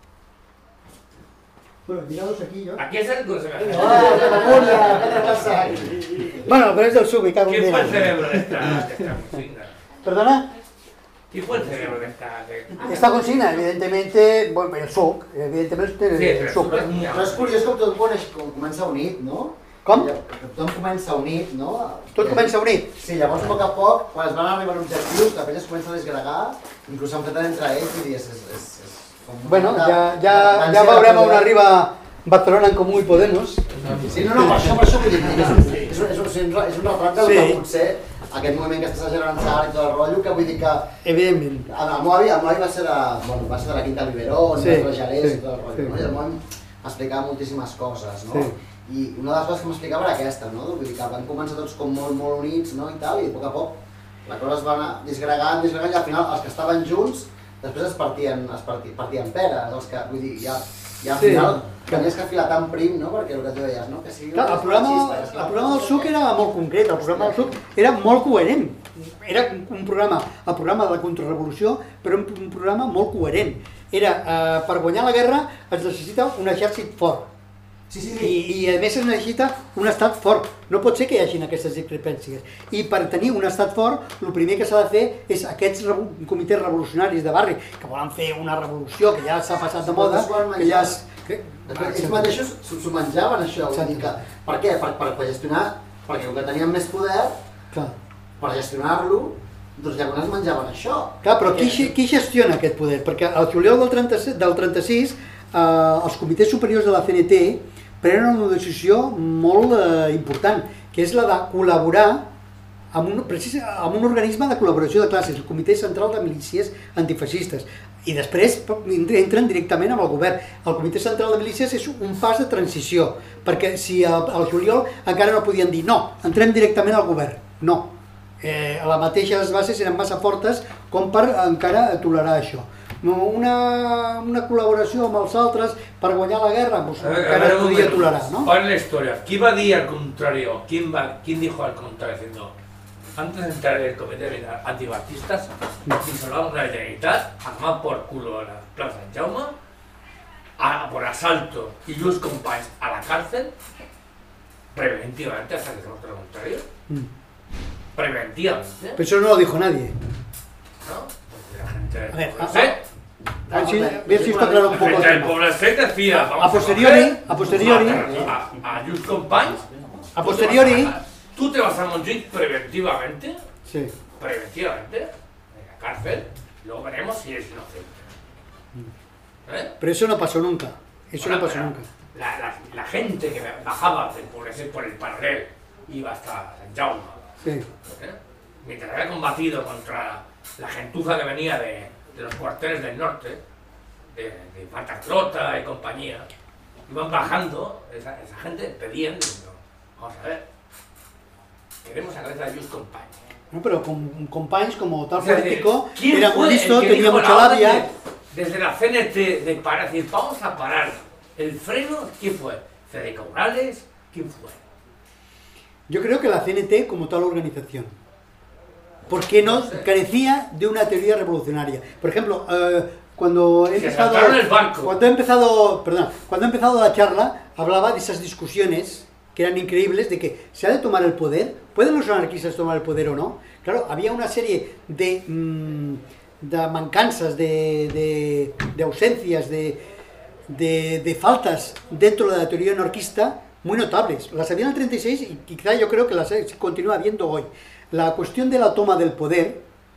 Bueno, mirados aquí yo. Aquí es el curso. ¡Ah, la memoria! Bueno, pero es del S U C, me cago en ¿Quién fue el Dios. cerebro de esta, de esta consigna? ¿Perdona? ¿Quién fue el cerebro de esta? De... Esta consigna, evidentemente, bueno, el S U C, evidentemente el Sí, S U C. Però és curiós com tot coneix, com comença unit, no? Com? Que tothom comença unit, no? Tot comença unit. Sí, llavors a poc a poc, quan es van arribar a objectius, de fet es comença a desgregar, inclús s'enfrenten entre ells i és... és, és, és com Bueno, una- ja, ja, van ja ser veurem on la- arriba Barcelona en Comú i Podemos. Sí, no, no, per això, per això vull dir que és un, és un, és un, és un, és un retrat del Sí. que pot ser aquest moviment que està generalitzant i tot el rotllo, que vull dir que Evidentment. el meu avi, el meu avi va ser de, bueno, va ser de la Quinta Liberó, Sí, sí, de Rejalers sí, i tot el rotllo, sí. no? I el meu avi explicava moltíssimes coses, no? Sí. I una de les coses que m'explicava era aquesta, no? Vull dir que van començar tots com molt, molt units, no? I tal, i a poc a poc la cosa es va anar disgregant, disgregant, i al final els que estaven junts després es partien, es partien, partien peres, els que, vull dir, ja, ja al Sí. final tenies que filar tan prim, no? Perquè el que tu deies, no? Que sigui Clar, el programa, el programa del S U C era molt concret, el programa del S U C era molt coherent. Era un programa, el programa de la contrarrevolució, però un, un programa molt coherent. Era, eh, per guanyar la guerra es necessita un exèrcit fort. Sí, sí, I, sí. I a més es necessita un estat fort. No pot ser que hi hagin aquestes discrepàncies. I per tenir un estat fort, el primer que s'ha de fer és aquests revo comitès revolucionaris de barri, que volen fer una revolució, que ja s'ha passat de moda, que ja és... Que... Ells mateixos s'ho menjaven, això. Vull dir que, per què? Per, per, per gestionar, perquè com que tenien més poder, Clar. per gestionar-lo, doncs llavors es menjaven això. Clar, però qui, qui gestiona aquest poder? Perquè al juliol del trenta-sis, del trenta-sis eh, els comitès superiors de la C N T prenen una decisió molt eh, important, que és la de col·laborar amb un, precis, amb un organisme de col·laboració de classes, el Comitè Central de Milícies Antifeixistes. i després entren directament amb el govern. El Comitè Central de Milícies és un pas de transició, perquè si al, al juliol encara no podien dir no, entrem directament al govern, no. Eh, les mateixes bases eren massa fortes com per encara tolerar això. Una, una col·laboració amb els altres per guanyar la guerra, pues, a ver, encara es podia tolerar, ¿no? ¿Cuál es la historia? ¿Quién va a decir al contrario? ¿Quién, va, ¿Quién dijo al contrario? Diciendo, antes de entrar en el comité de antibatistas, disolvamos la Generalitat, armar por culo a la Plaza de Jaume, a, por asalto y los compañeros a la cárcel, preventivamente, hasta que se demuestre lo contrario. Mm. Preventivamente. Pero eso no lo dijo nadie. ¿No? Porque la gente... A ver, a, a, a, a, si, ver si esto claro un poco el tema. El pueblo decía, a, a posteriori, a posteriori... A, a, a just compañeros... A posteriori... Tú te vas a Montjuïc preventivamente, sí. preventivamente, en la cárcel, luego veremos si es inocente. ¿Eh? Pero eso no pasó nunca, eso bueno, no pasó nunca. La, la, la gente que bajaba del, por, ese, por el paralel iba hasta San Jaume, sí. ¿eh? Mientras había combatido contra la gentuza que venía de, de los cuarteles del norte, de, de Matatrota y compañía, iban bajando, esa, esa gente pedían, diciendo, vamos a ver, queremos a cabeza de Just Compañes. No, pero con Compañes como tal o sea, político ¿quién era muy listo, tenía mucha la labia. De, desde la C N T de parar, decir, vamos a parar el freno, ¿quién fue? ¿Federico Morales? ¿Quién fue? Yo creo que la C N T como tal organización. Porque no, no sé. Carecía de una teoría revolucionaria. Por ejemplo, eh, cuando he empezado, el barco. cuando he empezado, perdón, cuando he empezado la charla, hablaba de esas discusiones que eran increíbles, de que se ha de tomar el poder, ¿pueden los anarquistas tomar el poder o no? Claro, había una serie de, mmm, de mancanzas, de, de, de ausencias, de, de, de faltas dentro de la teoría anarquista muy notables. Las había en el treinta y seis y quizá yo creo que las continúa habiendo hoy. La cuestión de la toma del poder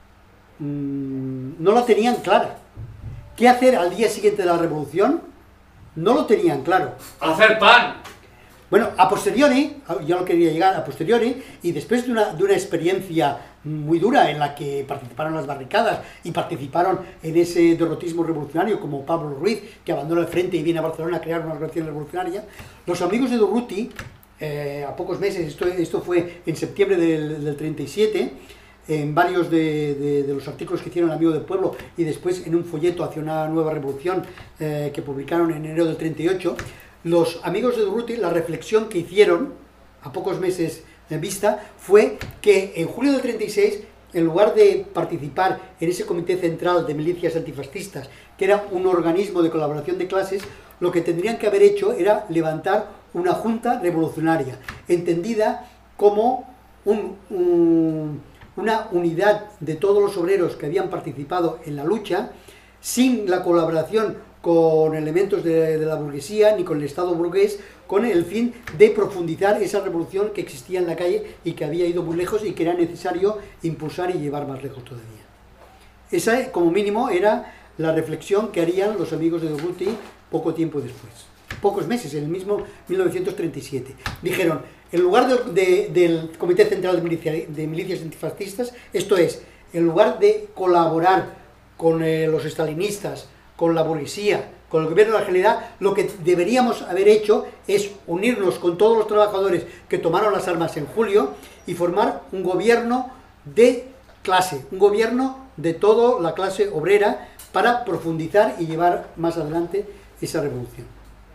mmm, no la tenían clara. ¿Qué hacer al día siguiente de la revolución? No lo tenían claro. ¡Hacer pan! Bueno, a posteriori, yo no quería llegar a posteriori, y después de una, de una experiencia muy dura en la que participaron las barricadas y participaron en ese derrotismo revolucionario como Pablo Ruiz, que abandona el frente y viene a Barcelona a crear una organización revolucionaria, los amigos de Durruti, eh, a pocos meses, esto, esto fue en septiembre del, del treinta y siete, en varios de, de, de los artículos que hicieron el Amigo del Pueblo y después en un folleto hacia una nueva revolución eh, que publicaron en enero del treinta y ocho, los amigos de Durruti, la reflexión que hicieron a pocos meses de vista fue que en julio del treinta y seis, en lugar de participar en ese comité central de milicias antifascistas, que era un organismo de colaboración de clases, lo que tendrían que haber hecho era levantar una junta revolucionaria, entendida como un, un, una unidad de todos los obreros que habían participado en la lucha, sin la colaboración con elementos de, de la burguesía ni con el Estado burgués, con el fin de profundizar esa revolución que existía en la calle y que había ido muy lejos y que era necesario impulsar y llevar más lejos todavía. Esa, como mínimo, era la reflexión que harían los amigos de Durruti poco tiempo después. Pocos meses, en el mismo mil novecientos treinta y siete. Dijeron, en lugar de, de, del Comité Central de, Milicia, de Milicias Antifascistas, esto es, en lugar de colaborar con eh, los estalinistas, con la burguesía, con el gobierno de la Generalidad, lo que deberíamos haber hecho es unirnos con todos los trabajadores que tomaron las armas en julio y formar un gobierno de clase, un gobierno de toda la clase obrera para profundizar y llevar más adelante esa revolución.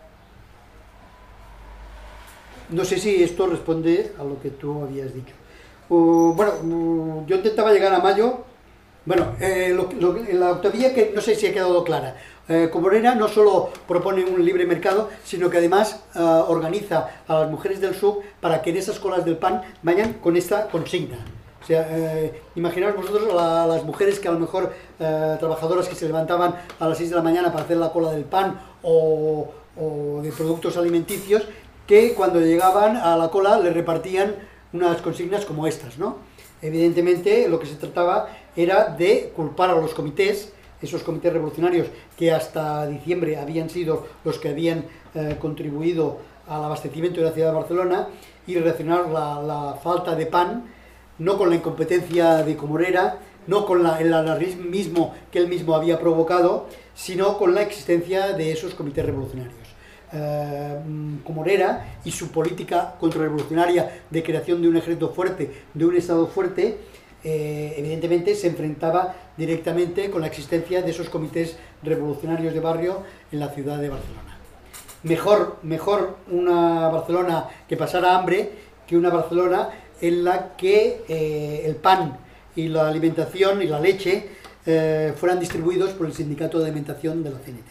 No sé si esto responde a lo que tú habías dicho. Uh, bueno, uh, yo intentaba llegar a mayo. Bueno, eh, lo, lo, la autovía que no sé si ha quedado clara. Eh, Comorera no solo propone un libre mercado, sino que además eh, organiza a las mujeres del sur para que en esas colas del pan vayan con esta consigna. O sea, eh, imaginaos vosotros a, la, a las mujeres que a lo mejor, eh, trabajadoras que se levantaban a las seis de la mañana para hacer la cola del pan o, o de productos alimenticios, que cuando llegaban a la cola le repartían unas consignas como estas, ¿no? Evidentemente, lo que se trataba era de culpar a los comités, esos comités revolucionarios que hasta diciembre habían sido los que habían eh, contribuido al abastecimiento de la ciudad de Barcelona, y relacionar la, la falta de pan no con la incompetencia de Comorera, no con la, el alarmismo que él mismo había provocado, sino con la existencia de esos comités revolucionarios. Eh, Comorera y su política contrarrevolucionaria de creación de un ejército fuerte, de un Estado fuerte, eh, evidentemente se enfrentaba directamente con la existencia de esos comités revolucionarios de barrio en la ciudad de Barcelona. Mejor, mejor una Barcelona que pasara hambre que una Barcelona en la que eh, el pan y la alimentación y la leche eh, fueran distribuidos por el Sindicato de Alimentación de la C N T.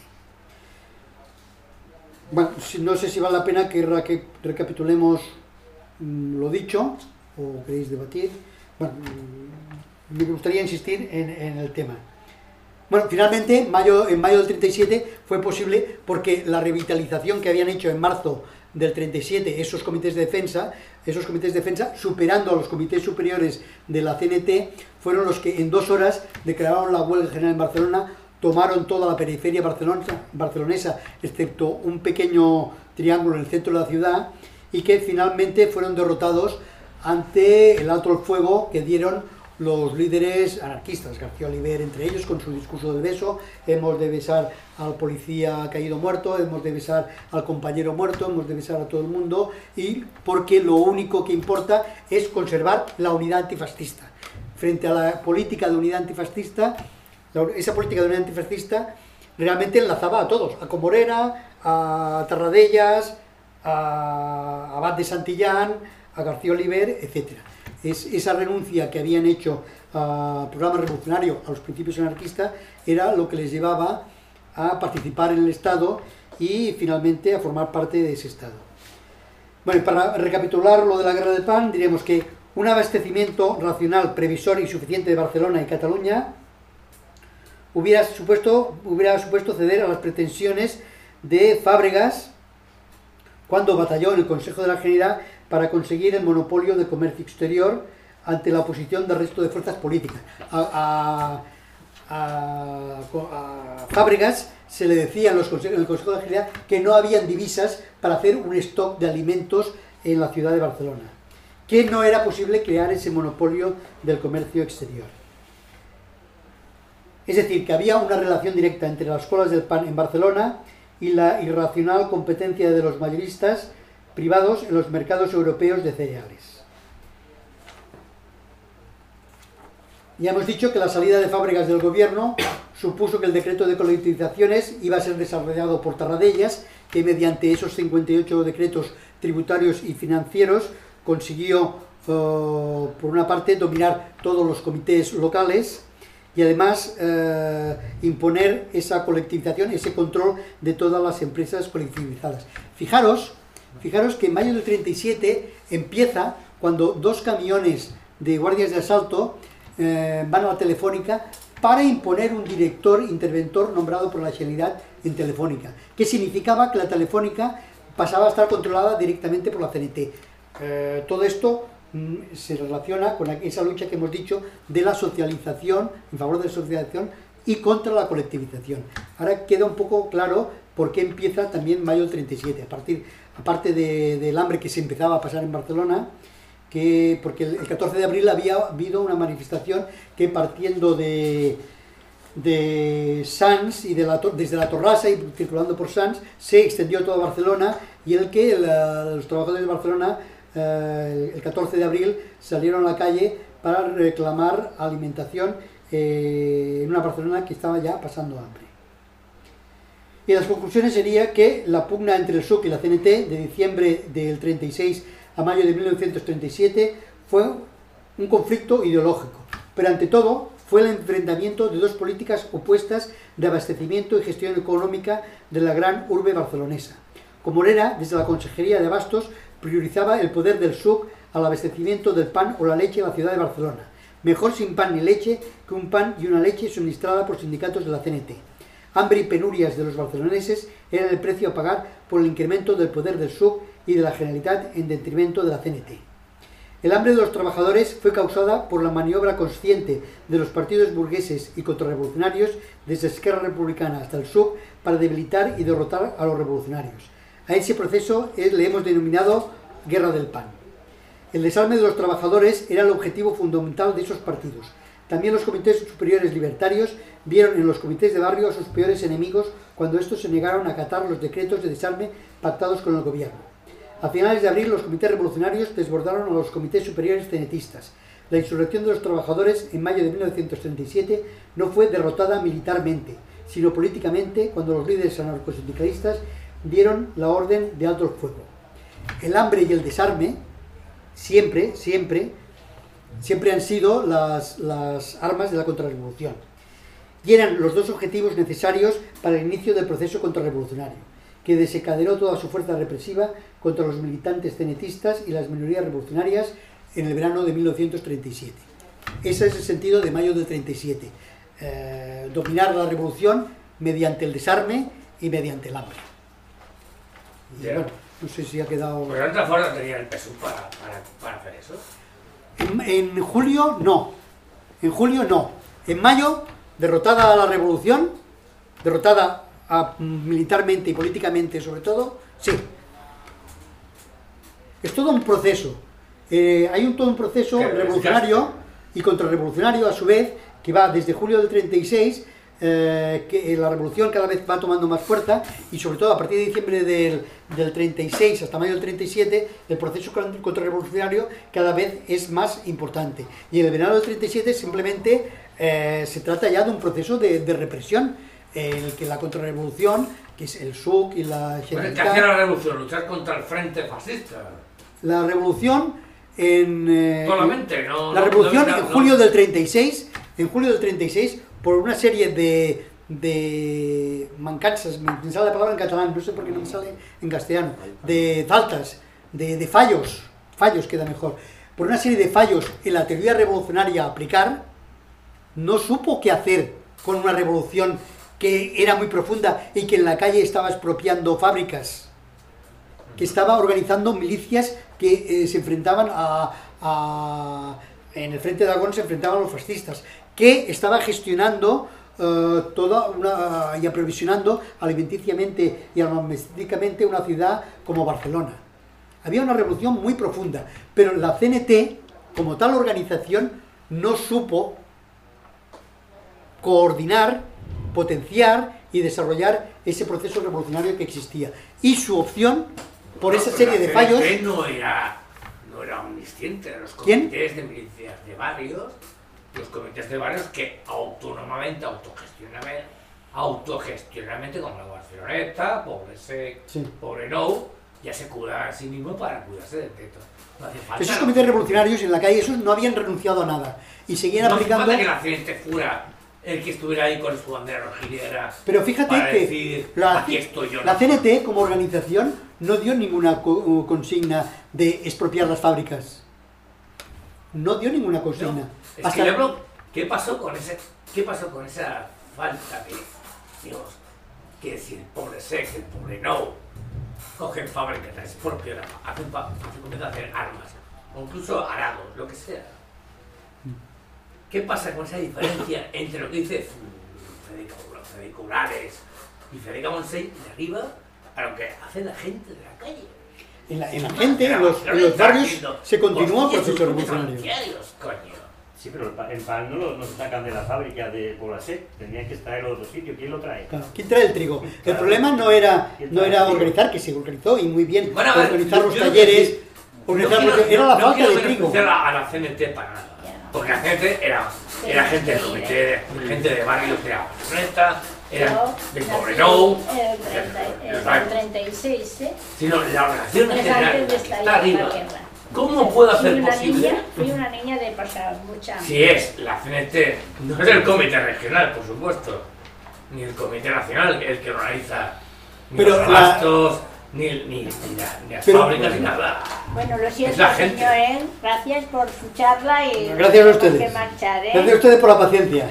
Bueno, no sé si vale la pena que recapitulemos mmm, lo dicho, o queréis debatir. Bueno, me gustaría insistir en, en el tema. Bueno, finalmente, mayo, en mayo del treinta y siete fue posible porque la revitalización que habían hecho en marzo del treinta y siete esos comités de defensa, esos comités de defensa, superando a los comités superiores de la C N T, fueron los que en dos horas declararon la huelga general en Barcelona, tomaron toda la periferia barcelonesa, excepto un pequeño triángulo en el centro de la ciudad, y que finalmente fueron derrotados ante el alto el fuego que dieron los líderes anarquistas, García Oliver entre ellos, con su discurso del beso: hemos de besar al policía caído muerto, hemos de besar al compañero muerto, hemos de besar a todo el mundo, y porque lo único que importa es conservar la unidad antifascista. Frente a la política de unidad antifascista, esa política de unidad antifascista realmente enlazaba a todos, a Comorera, a Tarradellas, a Abad de Santillán, a García Oliver, etcétera. Es, esa renuncia que habían hecho al programa revolucionario, a los principios anarquistas, era lo que les llevaba a participar en el Estado y finalmente a formar parte de ese Estado. Bueno, para recapitular lo de la guerra del pan, diremos que un abastecimiento racional, previsor y suficiente de Barcelona y Cataluña hubiera supuesto, hubiera supuesto ceder a las pretensiones de Fábregas cuando batalló en el Consejo de la Generalitat para conseguir el monopolio de comercio exterior ante la oposición del resto de fuerzas políticas. A, a, a, a Fábregas se le decía en, los consejos, en el Consejo de la Generalitat que no habían divisas para hacer un stock de alimentos en la ciudad de Barcelona, que no era posible crear ese monopolio del comercio exterior. Es decir, que había una relación directa entre las colas del pan en Barcelona y la irracional competencia de los mayoristas privados en los mercados europeos de cereales. Ya hemos dicho que la salida de Fábregas del gobierno supuso que el decreto de colectivizaciones iba a ser desarrollado por Tarradellas, que mediante esos cincuenta y ocho decretos tributarios y financieros consiguió, uh, por una parte, dominar todos los comités locales y además eh, imponer esa colectivización, ese control de todas las empresas colectivizadas. Fijaros, fijaros que en mayo del treinta y siete empieza cuando dos camiones de guardias de asalto eh, van a la Telefónica para imponer un director interventor nombrado por la Generalitat en Telefónica, que significaba que la Telefónica pasaba a estar controlada directamente por la C N T. Eh, todo esto se relaciona con esa lucha que hemos dicho de la socialización, en favor de la socialización y contra la colectivización. Ahora queda un poco claro por qué empieza también mayo del treinta y siete, a partir, aparte de, del hambre que se empezaba a pasar en Barcelona, que, porque el, el catorce de abril había habido una manifestación que partiendo de, de Sants y de la, desde la Torrassa y circulando por Sants se extendió a toda Barcelona, y el que la, los trabajadores de Barcelona Uh, el catorce de abril salieron a la calle para reclamar alimentación eh, en una Barcelona que estaba ya pasando hambre. Y las conclusiones sería que la pugna entre el S U C y la C N T de diciembre del treinta y seis a mayo de mil novecientos treinta y siete fue un conflicto ideológico, pero ante todo fue el enfrentamiento de dos políticas opuestas de abastecimiento y gestión económica de la gran urbe barcelonesa. Comorera, desde la Consejería de Abastos, priorizaba el poder del S U C al abastecimiento del pan o la leche en la ciudad de Barcelona. Mejor sin pan ni leche que un pan y una leche suministrada por sindicatos de la C N T. Hambre y penurias de los barceloneses eran el precio a pagar por el incremento del poder del S U C y de la Generalitat en detrimento de la C N T. El hambre de los trabajadores fue causada por la maniobra consciente de los partidos burgueses y contrarrevolucionarios desde Esquerra Republicana hasta el S U C para debilitar y derrotar a los revolucionarios. A ese proceso le hemos denominado Guerra del Pan. El desarme de los trabajadores era el objetivo fundamental de esos partidos. También los comités superiores libertarios vieron en los comités de barrio a sus peores enemigos cuando estos se negaron a acatar los decretos de desarme pactados con el gobierno. A finales de abril, los comités revolucionarios desbordaron a los comités superiores cenetistas. La insurrección de los trabajadores en mayo de mil novecientos treinta y siete no fue derrotada militarmente, sino políticamente, cuando los líderes anarcosindicalistas dieron la orden de alto el fuego. El hambre y el desarme siempre, siempre, siempre han sido las, las armas de la contrarrevolución. Y eran los dos objetivos necesarios para el inicio del proceso contrarrevolucionario, que desencadenó toda su fuerza represiva contra los militantes cenetistas y las minorías revolucionarias en el verano de mil novecientos treinta y siete. Ese es el sentido de mayo del treinta y siete. Eh, dominar la revolución mediante el desarme y mediante el hambre. Y yeah. bueno, no sé si ha quedado... Pues de otra forma tenía el peso para, para, para hacer eso. En, en julio no. En julio no. En mayo, derrotada la revolución, derrotada a, militarmente y políticamente sobre todo, sí. Es todo un proceso. Eh, hay un, todo un proceso revolucionario y contrarrevolucionario a su vez, que va desde julio del treinta y seis, eh, que la revolución cada vez va tomando más fuerza, y sobre todo a partir de diciembre del, del treinta y seis hasta mayo del treinta y siete, el proceso contrarrevolucionario cada vez es más importante. Y en el verano del treinta y siete simplemente eh, se trata ya de un proceso de, de represión, en el que la contrarrevolución, que es el S U C y la Generalitat... ¿Qué hacía la revolución? Luchar contra el frente fascista. La revolución en... Eh, Solamente, no... La revolución no, no, en julio del treinta y seis, en julio del treinta y seis, por una serie de, de mancanzas, me sale la palabra en catalán, no sé por qué no me sale en castellano, de faltas, de, de fallos, fallos queda mejor, por una serie de fallos en la teoría revolucionaria a aplicar, no supo qué hacer con una revolución que era muy profunda y que en la calle estaba expropiando fábricas, que estaba organizando milicias que eh, se enfrentaban a, a... en el frente de Aragón se enfrentaban a los fascistas, que estaba gestionando eh, toda una, y aprovisionando alimenticiamente y armamentísticamente una ciudad como Barcelona. Había una revolución muy profunda, pero la C N T, como tal organización, no supo coordinar, potenciar y desarrollar ese proceso revolucionario que existía. Y su opción, por esa serie de fallos... no era, no era omnisciente, los ¿Quién? comités de milicias de barrios, los comités de barrios que autónomamente, autogestionamente, autogestionamente como la Barceloneta, Poble Sec, Sí. Poble Nou, ya se cura a sí mismo para cuidarse del teto. No hace falta. Esos comités revolucionarios en la calle, esos no habían renunciado a nada y seguían no aplicando... No hace falta que la gente fuera el que estuviera ahí con su bandera rojillera. Pero fíjate para que decir, la, aquí estoy yo. la C N T como organización no dio ninguna co consigna de expropiar las fábricas. No dio ninguna consigna. No, es Hasta que yo hablo, ¿qué pasó con ese, qué pasó con esa falta de, Dios, que decir, el pobre Sec, el pobre No, cogen fábricas, las expropian, hacen, hacen, comienzan a hacer armas, o incluso arados, lo que sea. ¿Qué pasa con esa diferencia entre lo que dice Federico Urales y Federico Montseny de arriba a lo que hace la gente de la calle? En la, en la gente, en los, en los barrios, se continuó el proceso revolucionario. Coño. Sí, pero el, pa el pan no lo no se sacan de la fábrica de Poblacet, tendrían que extraerlo de otro sitio. ¿Quién lo trae? Claro, ¿quién trae el trigo? El problema no era, no era organizar, que se organizó y muy bien, bueno, ver, organizar yo, los yo talleres, no organizar, quiero, porque era la no falta de trigo. beneficiar a, a la C N T para nada. Porque la gente era, era gente del comité, de, gente de barrios de la Barceloneta, era del Poble Nou, el treinta y seis, ¿eh? Sino la organización en general, de está arriba. guerra. ¿Cómo puedo Fui hacer una posible? niña, fui una niña de pasar mucha hambre. Si es la C N T, no es el comité regional, por supuesto, ni el comité nacional, el que organiza ni Pero los la- gastos, ni, ni, ni, la- ni las Pero- fábricas, ni nada. Bueno, lo Es siento, la gente. señor, ¿eh? Gracias por su charla y... Gracias a tengo ustedes. que marchar, ¿eh? Gracias a ustedes por la paciencia.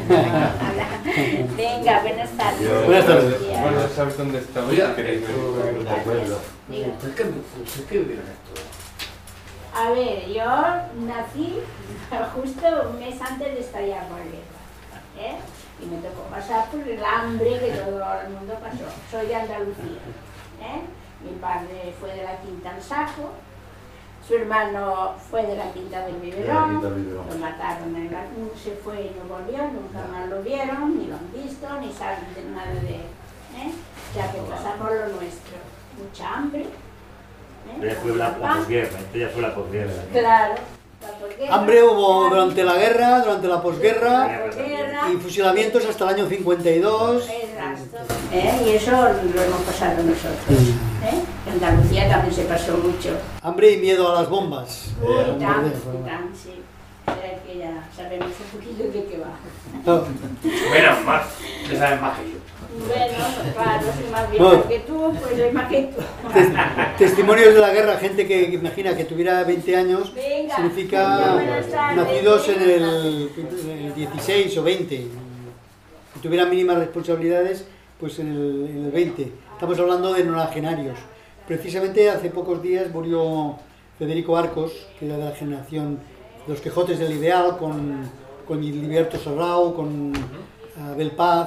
Venga, buenas tardes. Buenas tardes. Días. Bueno, ¿sabes dónde está? Oiga, Si queréis esto- ver. Diga. ¿Usted qué, usted qué vivieron esto? A ver, yo nací justo un mes antes de estallar la guerra, ¿eh? Y me tocó pasar por el hambre que todo el mundo pasó. Soy de Andalucía, ¿eh? Mi padre fue de la Quinta al Saco, Su hermano fue de la Quinta del De la Biberón, Quinta del Biberón. lo mataron en la... se fue y no volvió, nunca más lo vieron, ni lo han visto, ni saben de nada de él. ¿eh? Ya que pasamos lo nuestro, mucha hambre. ¿eh? Pero ya fue la, la posguerra, esto ya fue la posguerra. Claro, la posguerra. Hambre hubo durante la guerra, durante la posguerra, La posguerra. y fusilamientos hasta el año cincuenta y dos. Exacto. ¿eh? Y eso lo hemos pasado nosotros. ¿eh? En Andalucía también se pasó mucho. Hambre y miedo a las bombas. Uy, Eh, tan, bombardeo. tan, sí. Era que ya sabemos un poquito de qué va. No, Menos mal, que sabes más que yo. Bueno, claro, soy más Bueno. vieja que tú, pues soy más que tú. tes- testimonios de la guerra, gente que imagina que tuviera veinte años, Venga, significa buenas tardes. nacidos en el, en el dieciséis o veinte. Si tuvieran mínimas responsabilidades, pues en el, en el veinte. Estamos hablando de nonagenarios. Precisamente hace pocos días murió Federico Arcos, que era de la generación de los Quijotes del Ideal, con, con Gilberto Serrao, con Abel Paz,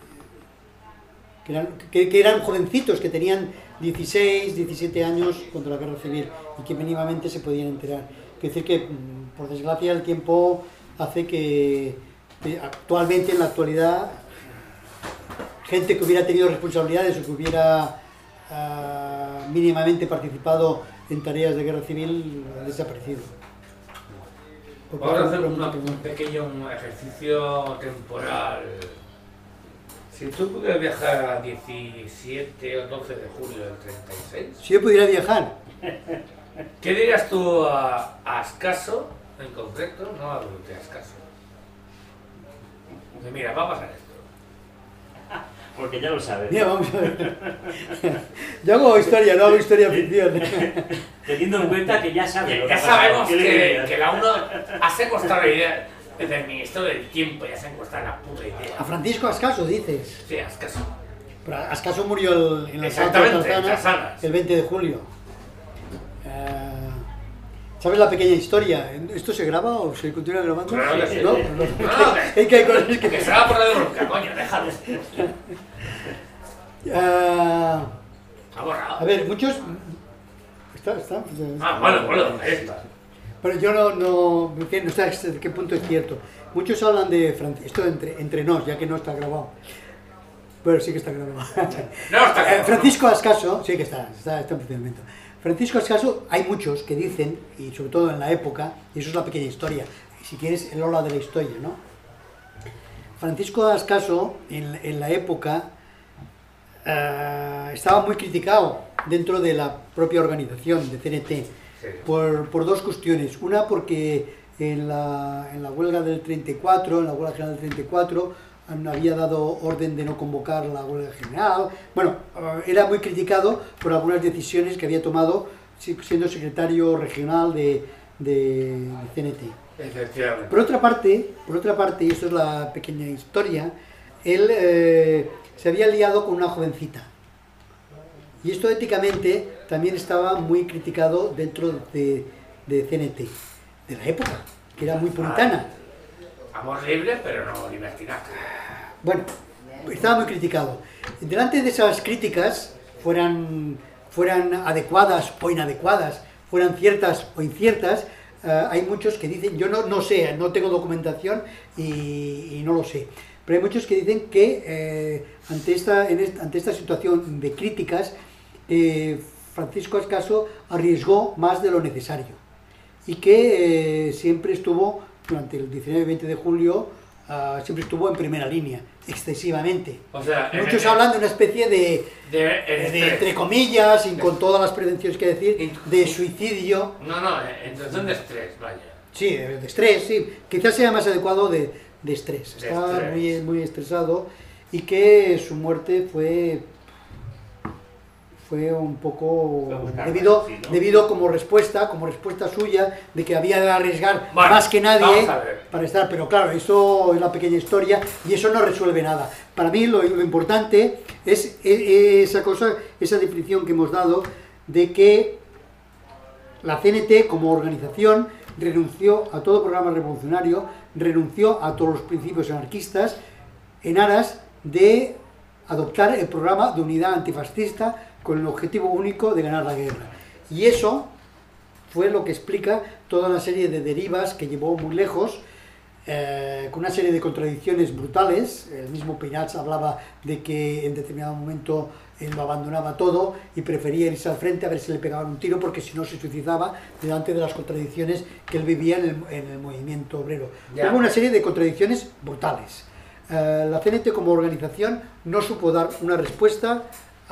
que eran, que, que eran jovencitos, que tenían dieciséis, diecisiete años contra la guerra civil y que mínimamente se podían enterar. Quiere decir que, por desgracia, el tiempo hace que, que actualmente, en la actualidad, gente que hubiera tenido responsabilidades o que hubiera uh, mínimamente participado en tareas de guerra civil ha desaparecido. Porque Vamos a hacer fue una- mucho- un pequeño ejercicio temporal. Si tú pudieras viajar a diecisiete o doce de julio del treinta y seis, Si yo pudiera viajar, ¿qué dirías tú a, a Ascaso en concreto? No a Brute, a Ascaso. Dice, mira, va a pasar esto. Porque ya lo sabes. mira, vamos a ver. Yo hago historia, no hago historia ficción. Teniendo en cuenta que ya sabes lo que Ya ha pasado. sabemos ¿Qué le que, dirías? que la uno ha secuestrado la idea desde el Ministerio del Tiempo, ya se ha secuestrado la puta A idea. Francisco Ascaso, dices. Sí, Ascaso. Pero Ascaso murió el- en las Exactamente, Altas en Tarzanas Tarzanas. el veinte de julio. Eh, ¿Sabes la pequeña historia? ¿Esto se graba o se continúa grabando? Claro que sí. ¿No? No, no, Es que hay cosas que... Que se va por Radio Bronca, coño, déjalo. Ah, Ha borrado. a ver, muchos... Está, está, Ah, bueno, bueno, ahí está. Pero yo no, no, no sé hasta qué punto es cierto. Muchos hablan de Francisco, esto entre, entre nos, ya que no está grabado. Pero sí que está grabado. No está Eh, grabado. Francisco Ascaso, sí que está, está, está en funcionamiento. Francisco Ascaso, hay muchos que dicen, y sobre todo en la época, y eso es la pequeña historia, si quieres el hola de la historia, ¿no? Francisco Ascaso, en, en la época, eh, estaba muy criticado dentro de la propia organización de C N T, Sí. por, por dos cuestiones. Una, porque en la, en la huelga del treinta y cuatro, en la huelga general del treinta y cuatro, había dado orden de no convocar la huelga general. Bueno, era muy criticado por algunas decisiones que había tomado siendo secretario regional de, de, de C N T. Efectivamente. Por otra parte, por otra parte, y esto es la pequeña historia, él eh, se había liado con una jovencita. Y esto éticamente también estaba muy criticado dentro de, de C N T, de la época, que era muy puritana. Amor libre, pero no libertinaje. Bueno, estaba muy criticado. Delante de esas críticas, fueran, fueran adecuadas o inadecuadas, fueran ciertas o inciertas, eh, hay muchos que dicen, yo no, no sé, no tengo documentación y, y no lo sé, pero hay muchos que dicen que eh, ante, esta, en esta, ante esta situación de críticas, eh, Francisco Ascaso arriesgó más de lo necesario y que eh, siempre estuvo, durante el diecinueve y veinte de julio, uh, siempre estuvo en primera línea, excesivamente. O sea, en Muchos el- hablan de una especie de, De, de, de- entre comillas, y con todas las prevenciones que decir, de suicidio. No, no, en situación de estrés, vaya. Sí, de, de estrés, sí. Quizás sea más adecuado de, de estrés. De Estaba estrés. muy, muy estresado y que su muerte fue fue un poco Fue buscar debido, sí, ¿no? debido como respuesta, como respuesta suya de que había de arriesgar Bueno, más que nadie vamos a ver. para estar. Pero claro, eso es la pequeña historia y eso no resuelve nada. Para mí lo, lo importante es e- esa cosa, esa definición que hemos dado de que la C N T como organización renunció a todo programa revolucionario, renunció a todos los principios anarquistas en aras de adoptar el programa de unidad antifascista con el objetivo único de ganar la guerra. Y eso fue lo que explica toda una serie de derivas que llevó muy lejos, eh, con una serie de contradicciones brutales. El mismo Peirats hablaba de que en determinado momento él lo abandonaba todo y prefería irse al frente a ver si le pegaban un tiro, porque si no se suicidaba delante de las contradicciones que él vivía en el, en el movimiento obrero. Ya. Hubo una serie de contradicciones brutales. Eh, la C N T como organización no supo dar una respuesta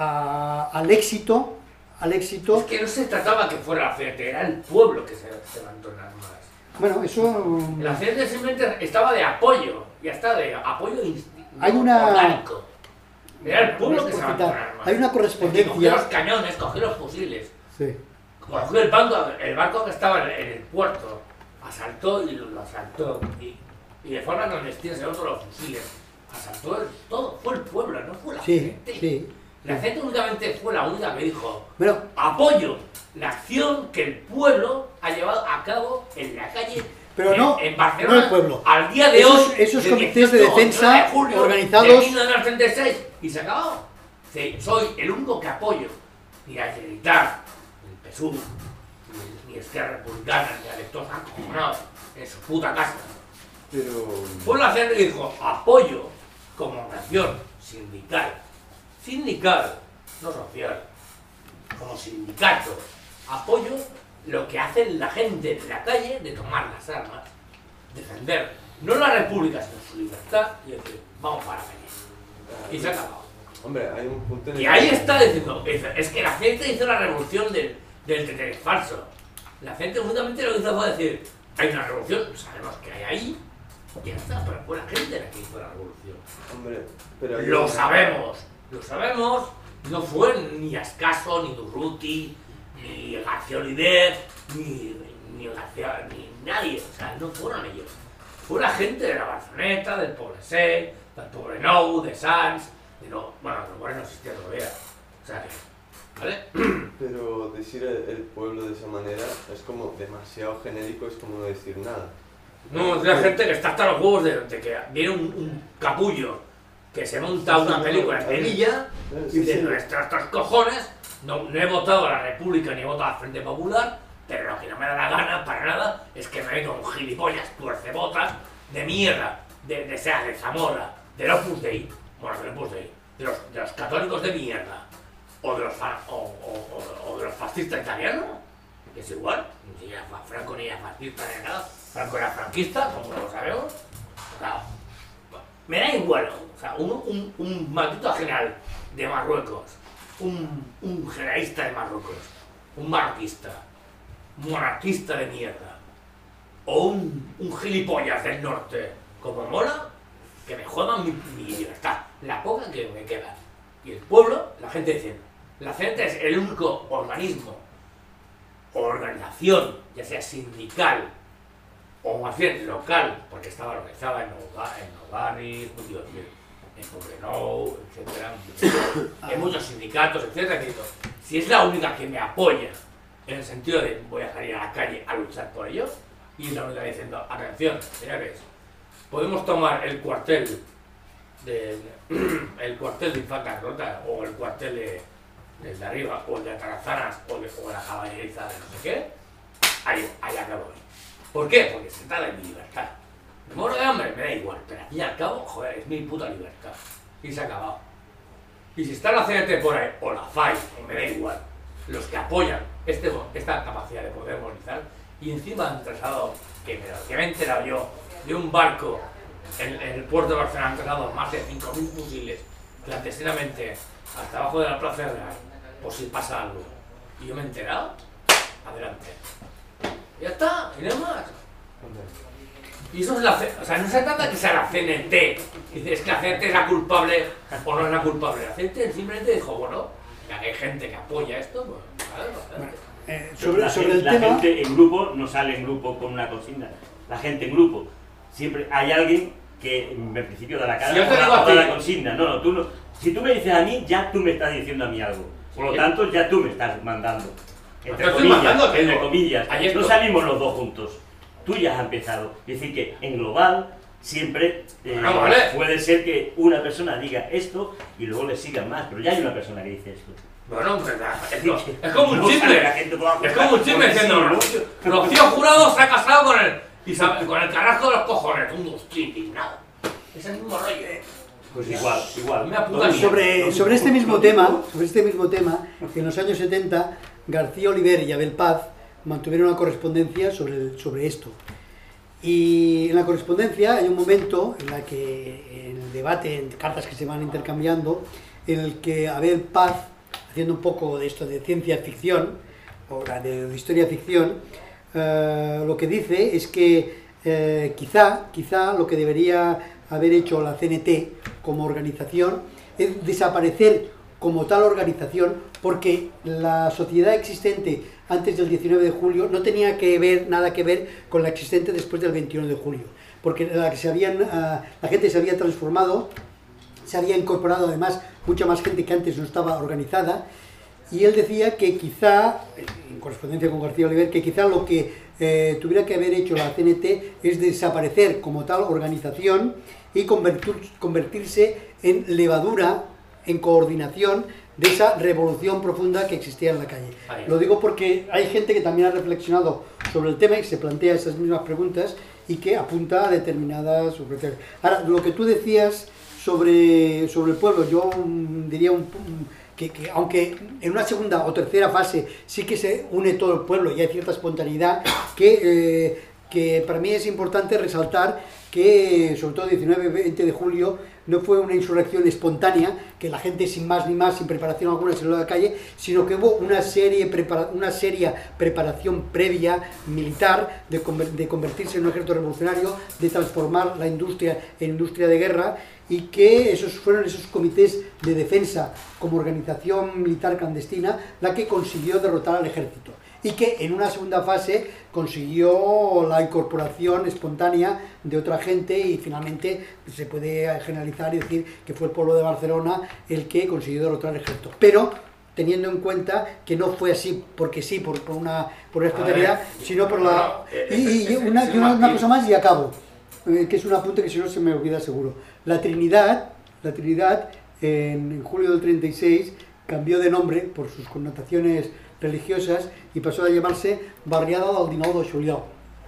a, al éxito, al éxito. Es que no se trataba que fuera la C N T, era el pueblo que se levantó en armas. Bueno, eso. La C N T simplemente estaba de apoyo, ya está, de apoyo Hay una- orgánico. Era el pueblo que se levantó en armas. Hay una El que cogió correspondencia. los cañones, cogió los fusiles, Sí. cogió el barco, el barco que estaba en el puerto, asaltó y lo, lo asaltó. Y, y de forma clandestina se llevó todos los fusiles. Asaltó el, todo, fue el pueblo, no fue la Sí, C N T. sí. La C N T únicamente fue la única que dijo: Bueno, apoyo la acción que el pueblo ha llevado a cabo en la calle, pero en, no, en Barcelona, no el pueblo. al día de Esos- hoy, esos del comités de dieciocho defensa de julio organizados- de mil novecientos treinta y seis, y se acabó. Sí, soy el único que apoyo ni a Generalitat, ni el P S U V, ni, ni Esquerra Republicana, ni a electores acojonados en su puta casa. Pero... Pues la C N T dijo: apoyo como nación sindical, sindical, no social, como sindicato, apoyo lo que hace la gente en la calle de tomar las armas, defender no la república sino su libertad y decir: vamos para la calle. Y se ha acabado. Hombre, hay un punto en el Y ahí está diciendo: es, es que la gente hizo la revolución del, del T T falso. La gente justamente lo que hizo fue decir: hay una revolución, sabemos que hay ahí, y ya está, pero fue la gente la que hizo la revolución. Hombre, pero hay Lo un- sabemos, lo sabemos, no fue ni Ascaso, ni Durruti, ni García Oliver, ni, ni García, ni nadie, o sea, no fueron ellos. Fue la gente de la Barceloneta, del Poblenou, del Poblenou, de Sants, de no, bueno, los Moreno no existía todavía, o sea que, ¿vale? Pero decir el, el pueblo de esa manera es como demasiado genérico, es como no decir nada. No, es la gente que está hasta los huevos de, de que viene un, un capullo que se monta Sí, sí, una no, película en no, Sevilla Eh, y sí, de sí. nuestros estos cojones no, no he votado a la República ni he votado al Frente Popular, pero lo que no me da la gana para nada es que me venga un gilipollas tuercebotas de mierda, de, de sea de Zamora, del Opus Dei, bueno, del Opus Dei, de los, de los católicos de mierda, o de los, fa- o, o- o- o de los fascistas italianos, que es igual, ni era fa- Franco ni era fascista ni nada, Franco era franquista, como lo sabemos, claro. Me da igual, o sea, un, un, un maldito general de Marruecos, un, un generalista de Marruecos, un marroquista, un monarquista de mierda, o un, un gilipollas del norte, como Mola, que me juegan mi, mi libertad, la poca que me queda. Y el pueblo, la gente dice, la gente es el único organismo o organización, ya sea sindical o más bien local, porque estaba organizada en Novarris, en Poblenou, etcétera, en muchos sindicatos, etcétera, que digo, si es la única que me apoya en el sentido de voy a salir a la calle a luchar por ello, y es la única diciendo, atención, señores, podemos tomar el cuartel de, el cuartel de Infanta Rota, o el cuartel de, de, de arriba, o el de Atarazanas, o, de, o la caballeriza de no sé qué, ahí, ahí acabo. ¿Por qué? Porque se trata de mi libertad. Me muero de hambre, me da igual, pero al fin y al cabo, joder, es mi puta libertad. Y se ha acabado. Y si está la C N T por ahí, o la F A I, o me da igual, los que apoyan este, esta capacidad de poder movilizar, y encima han trasladado, que me, que me he enterado yo, de un barco en, en el puerto de Barcelona, han trasladado más de cinco mil fusiles clandestinamente hasta abajo de la Plaza Real, por si pasa algo. Y yo me he enterado, adelante. Ya está, y nada más. Y eso es la C, o sea, no se trata que sea la C N T, dice, es que la C N T es la culpable o no es la culpable. La C N T simplemente dijo, bueno, ya que hay gente que apoya esto, pues vale, pues, eh, sobre, la sobre gente, el la tema. gente en grupo no sale en grupo con una consigna. La gente en grupo. Siempre hay alguien que en principio da la cara Si yo te o da- digo a o da ti- la consigna. No, no, tú no. Si tú me dices a mí, ya tú me estás diciendo a mí algo. Por lo Sí. tanto, ya tú me estás mandando. Entre Te estoy comillas, mandando, te entre digo. comillas. Ayer No to- salimos los dos juntos. Tú ya has empezado. Es decir, que en global siempre eh, Bueno, vale. puede ser que una persona diga esto y luego le sigan más. Pero ya hay una persona que dice esto. Bueno, pues, es, lo- es como un No chisme. sabe la gente cómo va a Es como un chisme porque diciendo, sí, ¿no? Rocío, Rocío Jurado se ha casado con el, Isabel- con el carajo de los cojones. Un hostia, indignado. Es el mismo rollo. Pues igual, igual. Una puta No, mierda. Sobre, sobre este mismo tema, sobre este mismo tema, en los años setenta, García Oliver y Abel Paz mantuvieron una correspondencia sobre, el- sobre esto. Y en la correspondencia hay un momento en la que, en el debate, en cartas que se van intercambiando, en el que Abel Paz, haciendo un poco de esto de ciencia ficción, o de, de historia ficción, eh, lo que dice es que eh, quizá, quizá lo que debería haber hecho la C N T como organización es desaparecer como tal organización, porque la sociedad existente antes del diecinueve de julio no tenía que ver, nada que ver con la existente después del veintiuno de julio, porque la, que se habían, uh, la gente se había transformado, se había incorporado además mucha más gente que antes no estaba organizada, y él decía que quizá, en correspondencia con García Oliver, que quizá lo que eh, tuviera que haber hecho la C N T es desaparecer como tal organización y convertir, convertirse en levadura, en coordinación de esa revolución profunda que existía en la calle. Ahí. Lo digo porque hay gente que también ha reflexionado sobre el tema y se plantea esas mismas preguntas y que apunta a determinadas soluciones. Ahora, lo que tú decías sobre, sobre el pueblo, yo mm, diría un, un- que, que aunque en una segunda o tercera fase sí que se une todo el pueblo y hay cierta espontaneidad, que, eh, que para mí es importante resaltar que, sobre todo diecinueve y veinte de julio, no fue una insurrección espontánea, que la gente sin más ni más, sin preparación alguna, salió a la calle, sino que hubo una, serie prepara una seria preparación previa, militar, de, conver de convertirse en un ejército revolucionario, de transformar la industria en industria de guerra, y que esos fueron esos comités de defensa como organización militar clandestina la que consiguió derrotar al ejército, y que en una segunda fase consiguió la incorporación espontánea de otra gente, y finalmente se puede generalizar y decir que fue el pueblo de Barcelona el que consiguió derrotar al ejército, pero teniendo en cuenta que no fue así porque sí, por, por una, por una espontaneidad, sino por la... Y, y una, y una, una cosa más y acabo, eh, que es un apunte que si no se me olvida seguro. La Trinidad, la Trinidad en, en julio del treinta y seis cambió de nombre por sus connotaciones religiosas y pasó a llamarse Barriada del dinou de Juliol.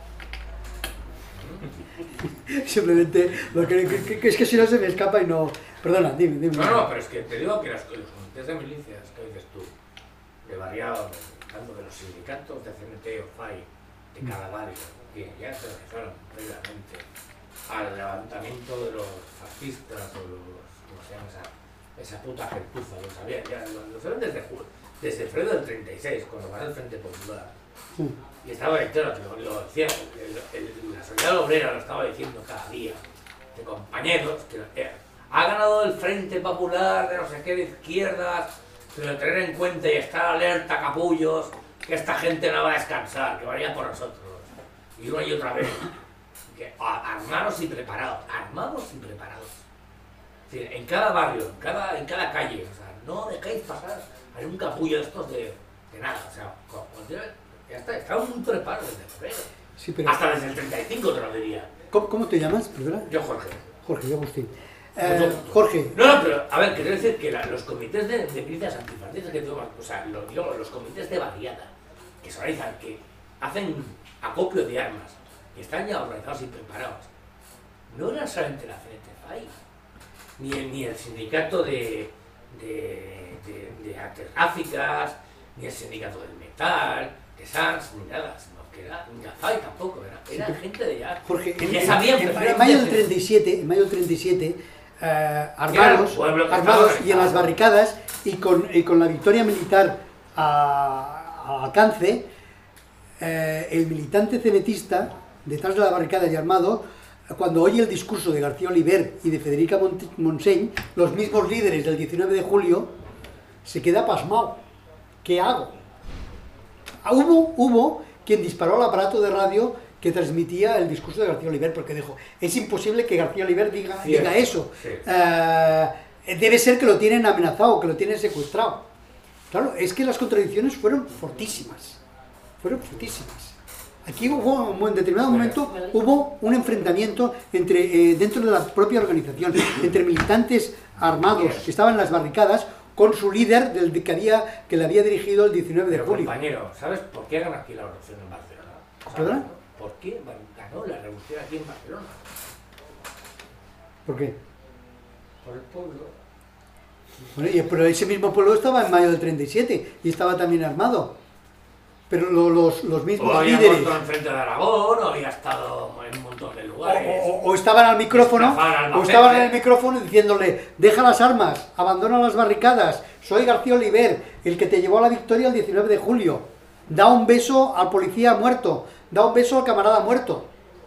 Simplemente, lo que, que, que es que si no se me escapa y no... Perdona, dime, dime. No, no, pero es que te digo que los, los comités de milicias que dices tú, de variados, tanto de los sindicatos de C N T o F A I, de cada barrio, que ya se realizaron previamente al levantamiento de los fascistas o los, ¿cómo se llama esa, esa puta gentuza? Lo sabían, ya, lo, lo saben desde, desde febrero del treinta y seis, cuando ganó el Frente Popular. Sí. Y estaba entero, que lo, lo decía, el, el, la sociedad obrera lo estaba diciendo cada día, de compañeros, que eh, ha ganado el Frente Popular de no sé qué de izquierdas, pero tener en cuenta y estar alerta, capullos, que esta gente no va a descansar, que vaya por nosotros. Y una y otra vez, que a, armados y preparados, armados y preparados. Es decir, en cada barrio, en cada, en cada calle, o sea, no dejéis pasar a un capullo de estos de, de nada, o sea, con, con, ya está, estamos muy preparados desde febrero. Sí, pero... Hasta desde el treinta y cinco te lo diría. ¿Cómo, cómo te llamas, perdona? Yo, Jorge. Jorge, yo Agustín. Eh, Jorge. No, no, pero a ver, quiero decir que la, los comités de, de milicias antifascistas que tengo, o sea, lo, digo, los comités de barriada, que se organizan, que hacen acopio de armas, que están ya organizados y preparados, no eran solamente la C N T F A I, ni el, ni el sindicato de, de, de, de artes gráficas, ni el sindicato del metal, de S A R S, ni nada, sino que era, ni la F A I tampoco, era, era Sí, pero, gente de ya, Jorge, que en, ya en- sabían en- preparar en mayo del desde- treinta y siete, en mayo del treinta y siete, eh, armados, Era el pueblo que armados estaba y en las organizado. barricadas y con, y con la victoria militar a, a alcance, eh, el militante cenetista, detrás de la barricada y armado, cuando oye el discurso de García Oliver y de Federica Mont Montseny, los mismos líderes del diecinueve de julio, se queda pasmado. ¿Qué hago? Ah, Hubo, hubo quien disparó al aparato de radio que transmitía el discurso de García Oliver, porque dijo, es imposible que García Oliver diga, Sí, diga eso. sí. Eh, debe ser que lo tienen amenazado, que lo tienen secuestrado. Claro, es que las contradicciones fueron fortísimas. Fueron fortísimas. Aquí hubo, en determinado momento, hubo un enfrentamiento entre, eh, dentro de la propia organización, entre militantes armados que estaban en las barricadas, con su líder del que, había, que le había dirigido el diecinueve de Pero, julio. compañero, ¿sabes por qué ganó aquí la revolución en Barcelona? ¿Perdón? ¿Sabes, no? ¿Por qué ganó la revolución aquí en Barcelona? ¿Por qué? Por el pueblo. Bueno, y- pero ese mismo pueblo estaba en mayo del treinta y siete y estaba también armado. Pero lo- los, los O mismos había líderes... muerto enfrente de Aragón, o había estado en un montón de O, lugares. o- o estaban al micrófono, Estaban al o estaban en Albacete. el micrófono diciéndole, deja las armas, abandona las barricadas, soy García Oliver, el que te llevó a la victoria el diecinueve de julio, da un beso al policía muerto, da un beso al camarada muerto.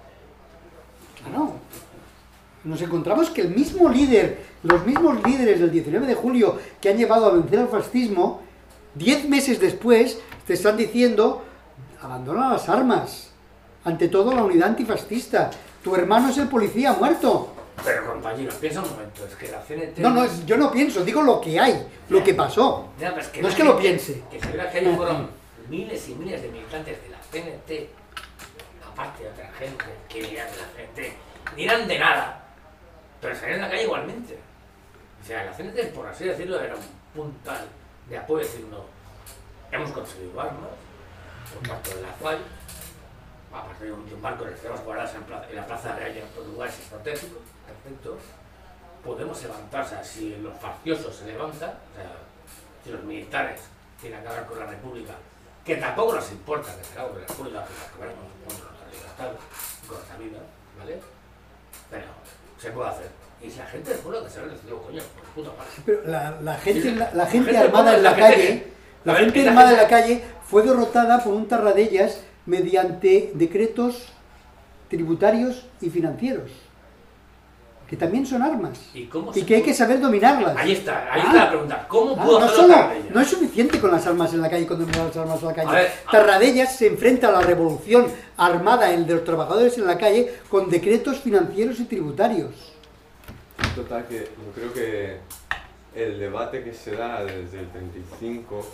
Claro, nos encontramos que el mismo líder, los mismos líderes del diecinueve de julio que han llevado a vencer al fascismo, diez meses después te están diciendo, abandona las armas, ante todo la unidad antifascista, tu hermano es el policía muerto. Pero, compañero, piensa un momento, es que la C N T... No, no, es- yo no pienso, digo lo que hay, lo que pasó. Ya, pero que No la es que lo gente- piense. Que se vea que ahí fueron miles y miles de militantes de la C N T, aparte de otra gente que ni eran de la C N T, ni eran de nada, pero salían a la calle igualmente. O sea, la C N T, por así decirlo, era un puntal de apoyo, decir, no, hemos conseguido armas, por parte de la F A I, aparte de un, de un barco que tenemos guardadas en, plaza- en la plaza de Haya, en otros lugares estratégicos, perfecto, podemos levantar, o sea, si los facciosos se levantan, o sea, si los militares tienen que acabar con la República, que tampoco nos importa que se acabe con la República, porque acabaremos con nuestra libertad, con nuestra vida, ¿vale? Pero se puede hacer. Y si la gente del pueblo que se ve decidido, coño, por puta madre. Pero la, la gente, la, la gente La gente armada en la la gente calle, que- la a ver, gente esa armada en gente- la calle fue derrotada por un Tarradellas mediante decretos tributarios y financieros, que también son armas, ¿Y cómo y se que hay puede- que saber dominarlas. Ahí está, ahí Ah. está la pregunta. ¿Cómo Ah, pudo no, hacerlo solo, Tarradellas? no es suficiente con las armas en la calle, con dominar las armas en la calle. A ver, ah. Tarradellas se enfrenta a la revolución armada en de los trabajadores en la calle con decretos financieros y tributarios. Total, que yo creo que el debate que se da desde el treinta y cinco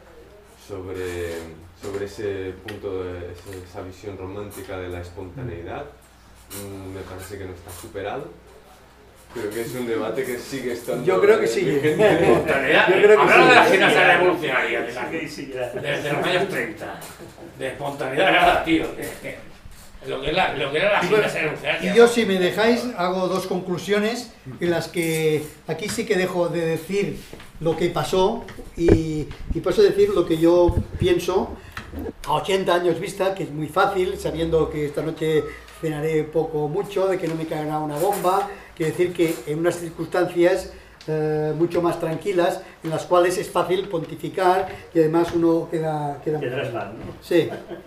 sobre, sobre ese punto, de, ese- esa visión romántica de la espontaneidad, mm, me parece que no está superado. Creo que es un debate que sigue estando... Yo creo que sigue. vigente. Espontaneidad. Yo creo que Hablando sí. de la gimnasia revolucionaria, de la- Sí, sí, ya. desde los años treinta. De espontaneidad nada, tío. que- que- Lo que, es la, lo que era la Y, bueno, gimnasia revolucionaria. y yo, si me dejáis, hago dos conclusiones en las que aquí sí que dejo de decir lo que pasó y, y paso a decir lo que yo pienso a ochenta años vista, que es muy fácil, sabiendo que esta noche cenaré poco o mucho, de que no me caerá una bomba. Quiero decir que en unas circunstancias eh, mucho más tranquilas, en las cuales es fácil pontificar y además uno queda... queda Tendrás mal, ¿no? Sí.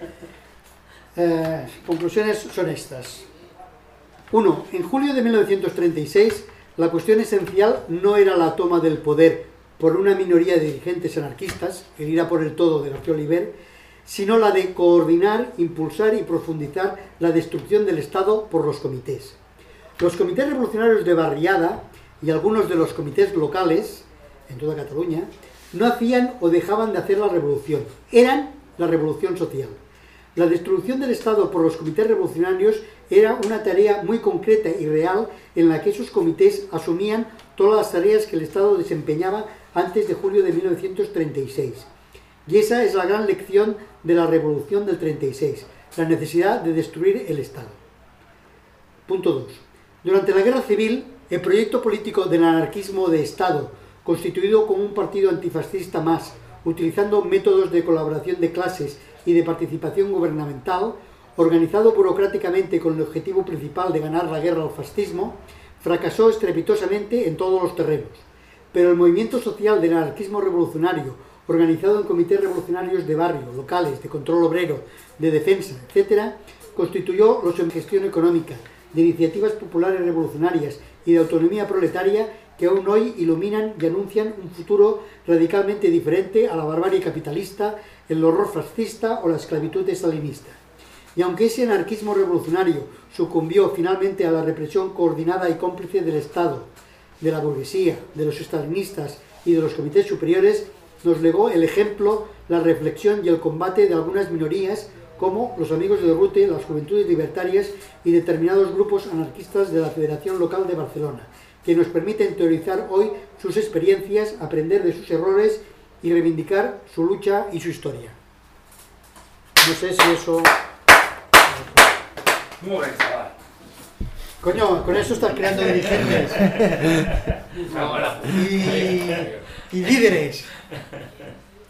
Eh, conclusiones son estas. Uno, en julio de mil novecientos treinta y seis, la cuestión esencial no era la toma del poder por una minoría de dirigentes anarquistas, el ir a por el todo de García Oliver, sino la de coordinar, impulsar y profundizar la destrucción del Estado por los comités. Los comités revolucionarios de barriada y algunos de los comités locales, en toda Cataluña, no hacían o dejaban de hacer la revolución, eran la revolución social. La destrucción del Estado por los comités revolucionarios era una tarea muy concreta y real en la que esos comités asumían todas las tareas que el Estado desempeñaba antes de julio de mil novecientos treinta y seis. Y esa es la gran lección de la revolución del treinta y seis, la necesidad de destruir el Estado. Punto dos. Durante la Guerra Civil, el proyecto político del anarquismo de Estado, constituido como un partido antifascista más, utilizando métodos de colaboración de clases y de participación gubernamental, organizado burocráticamente con el objetivo principal de ganar la guerra al fascismo, fracasó estrepitosamente en todos los terrenos. Pero el movimiento social del anarquismo revolucionario, organizado en comités revolucionarios de barrio, locales, de control obrero, de defensa, etcétera, constituyó los en gestión económica, de iniciativas populares revolucionarias y de autonomía proletaria que aún hoy iluminan y anuncian un futuro radicalmente diferente a la barbarie capitalista, el horror fascista o la esclavitud estalinista. Y aunque ese anarquismo revolucionario sucumbió finalmente a la represión coordinada y cómplice del Estado, de la burguesía, de los estalinistas y de los comités superiores, nos legó el ejemplo, la reflexión y el combate de algunas minorías como los Amigos de Rute, las Juventudes Libertarias y determinados grupos anarquistas de la Federación Local de Barcelona, que nos permiten teorizar hoy sus experiencias, aprender de sus errores y reivindicar su lucha y su historia. No sé si eso... Muy bien, chaval. Coño, con eso estás creando dirigentes Ahora. y, y líderes.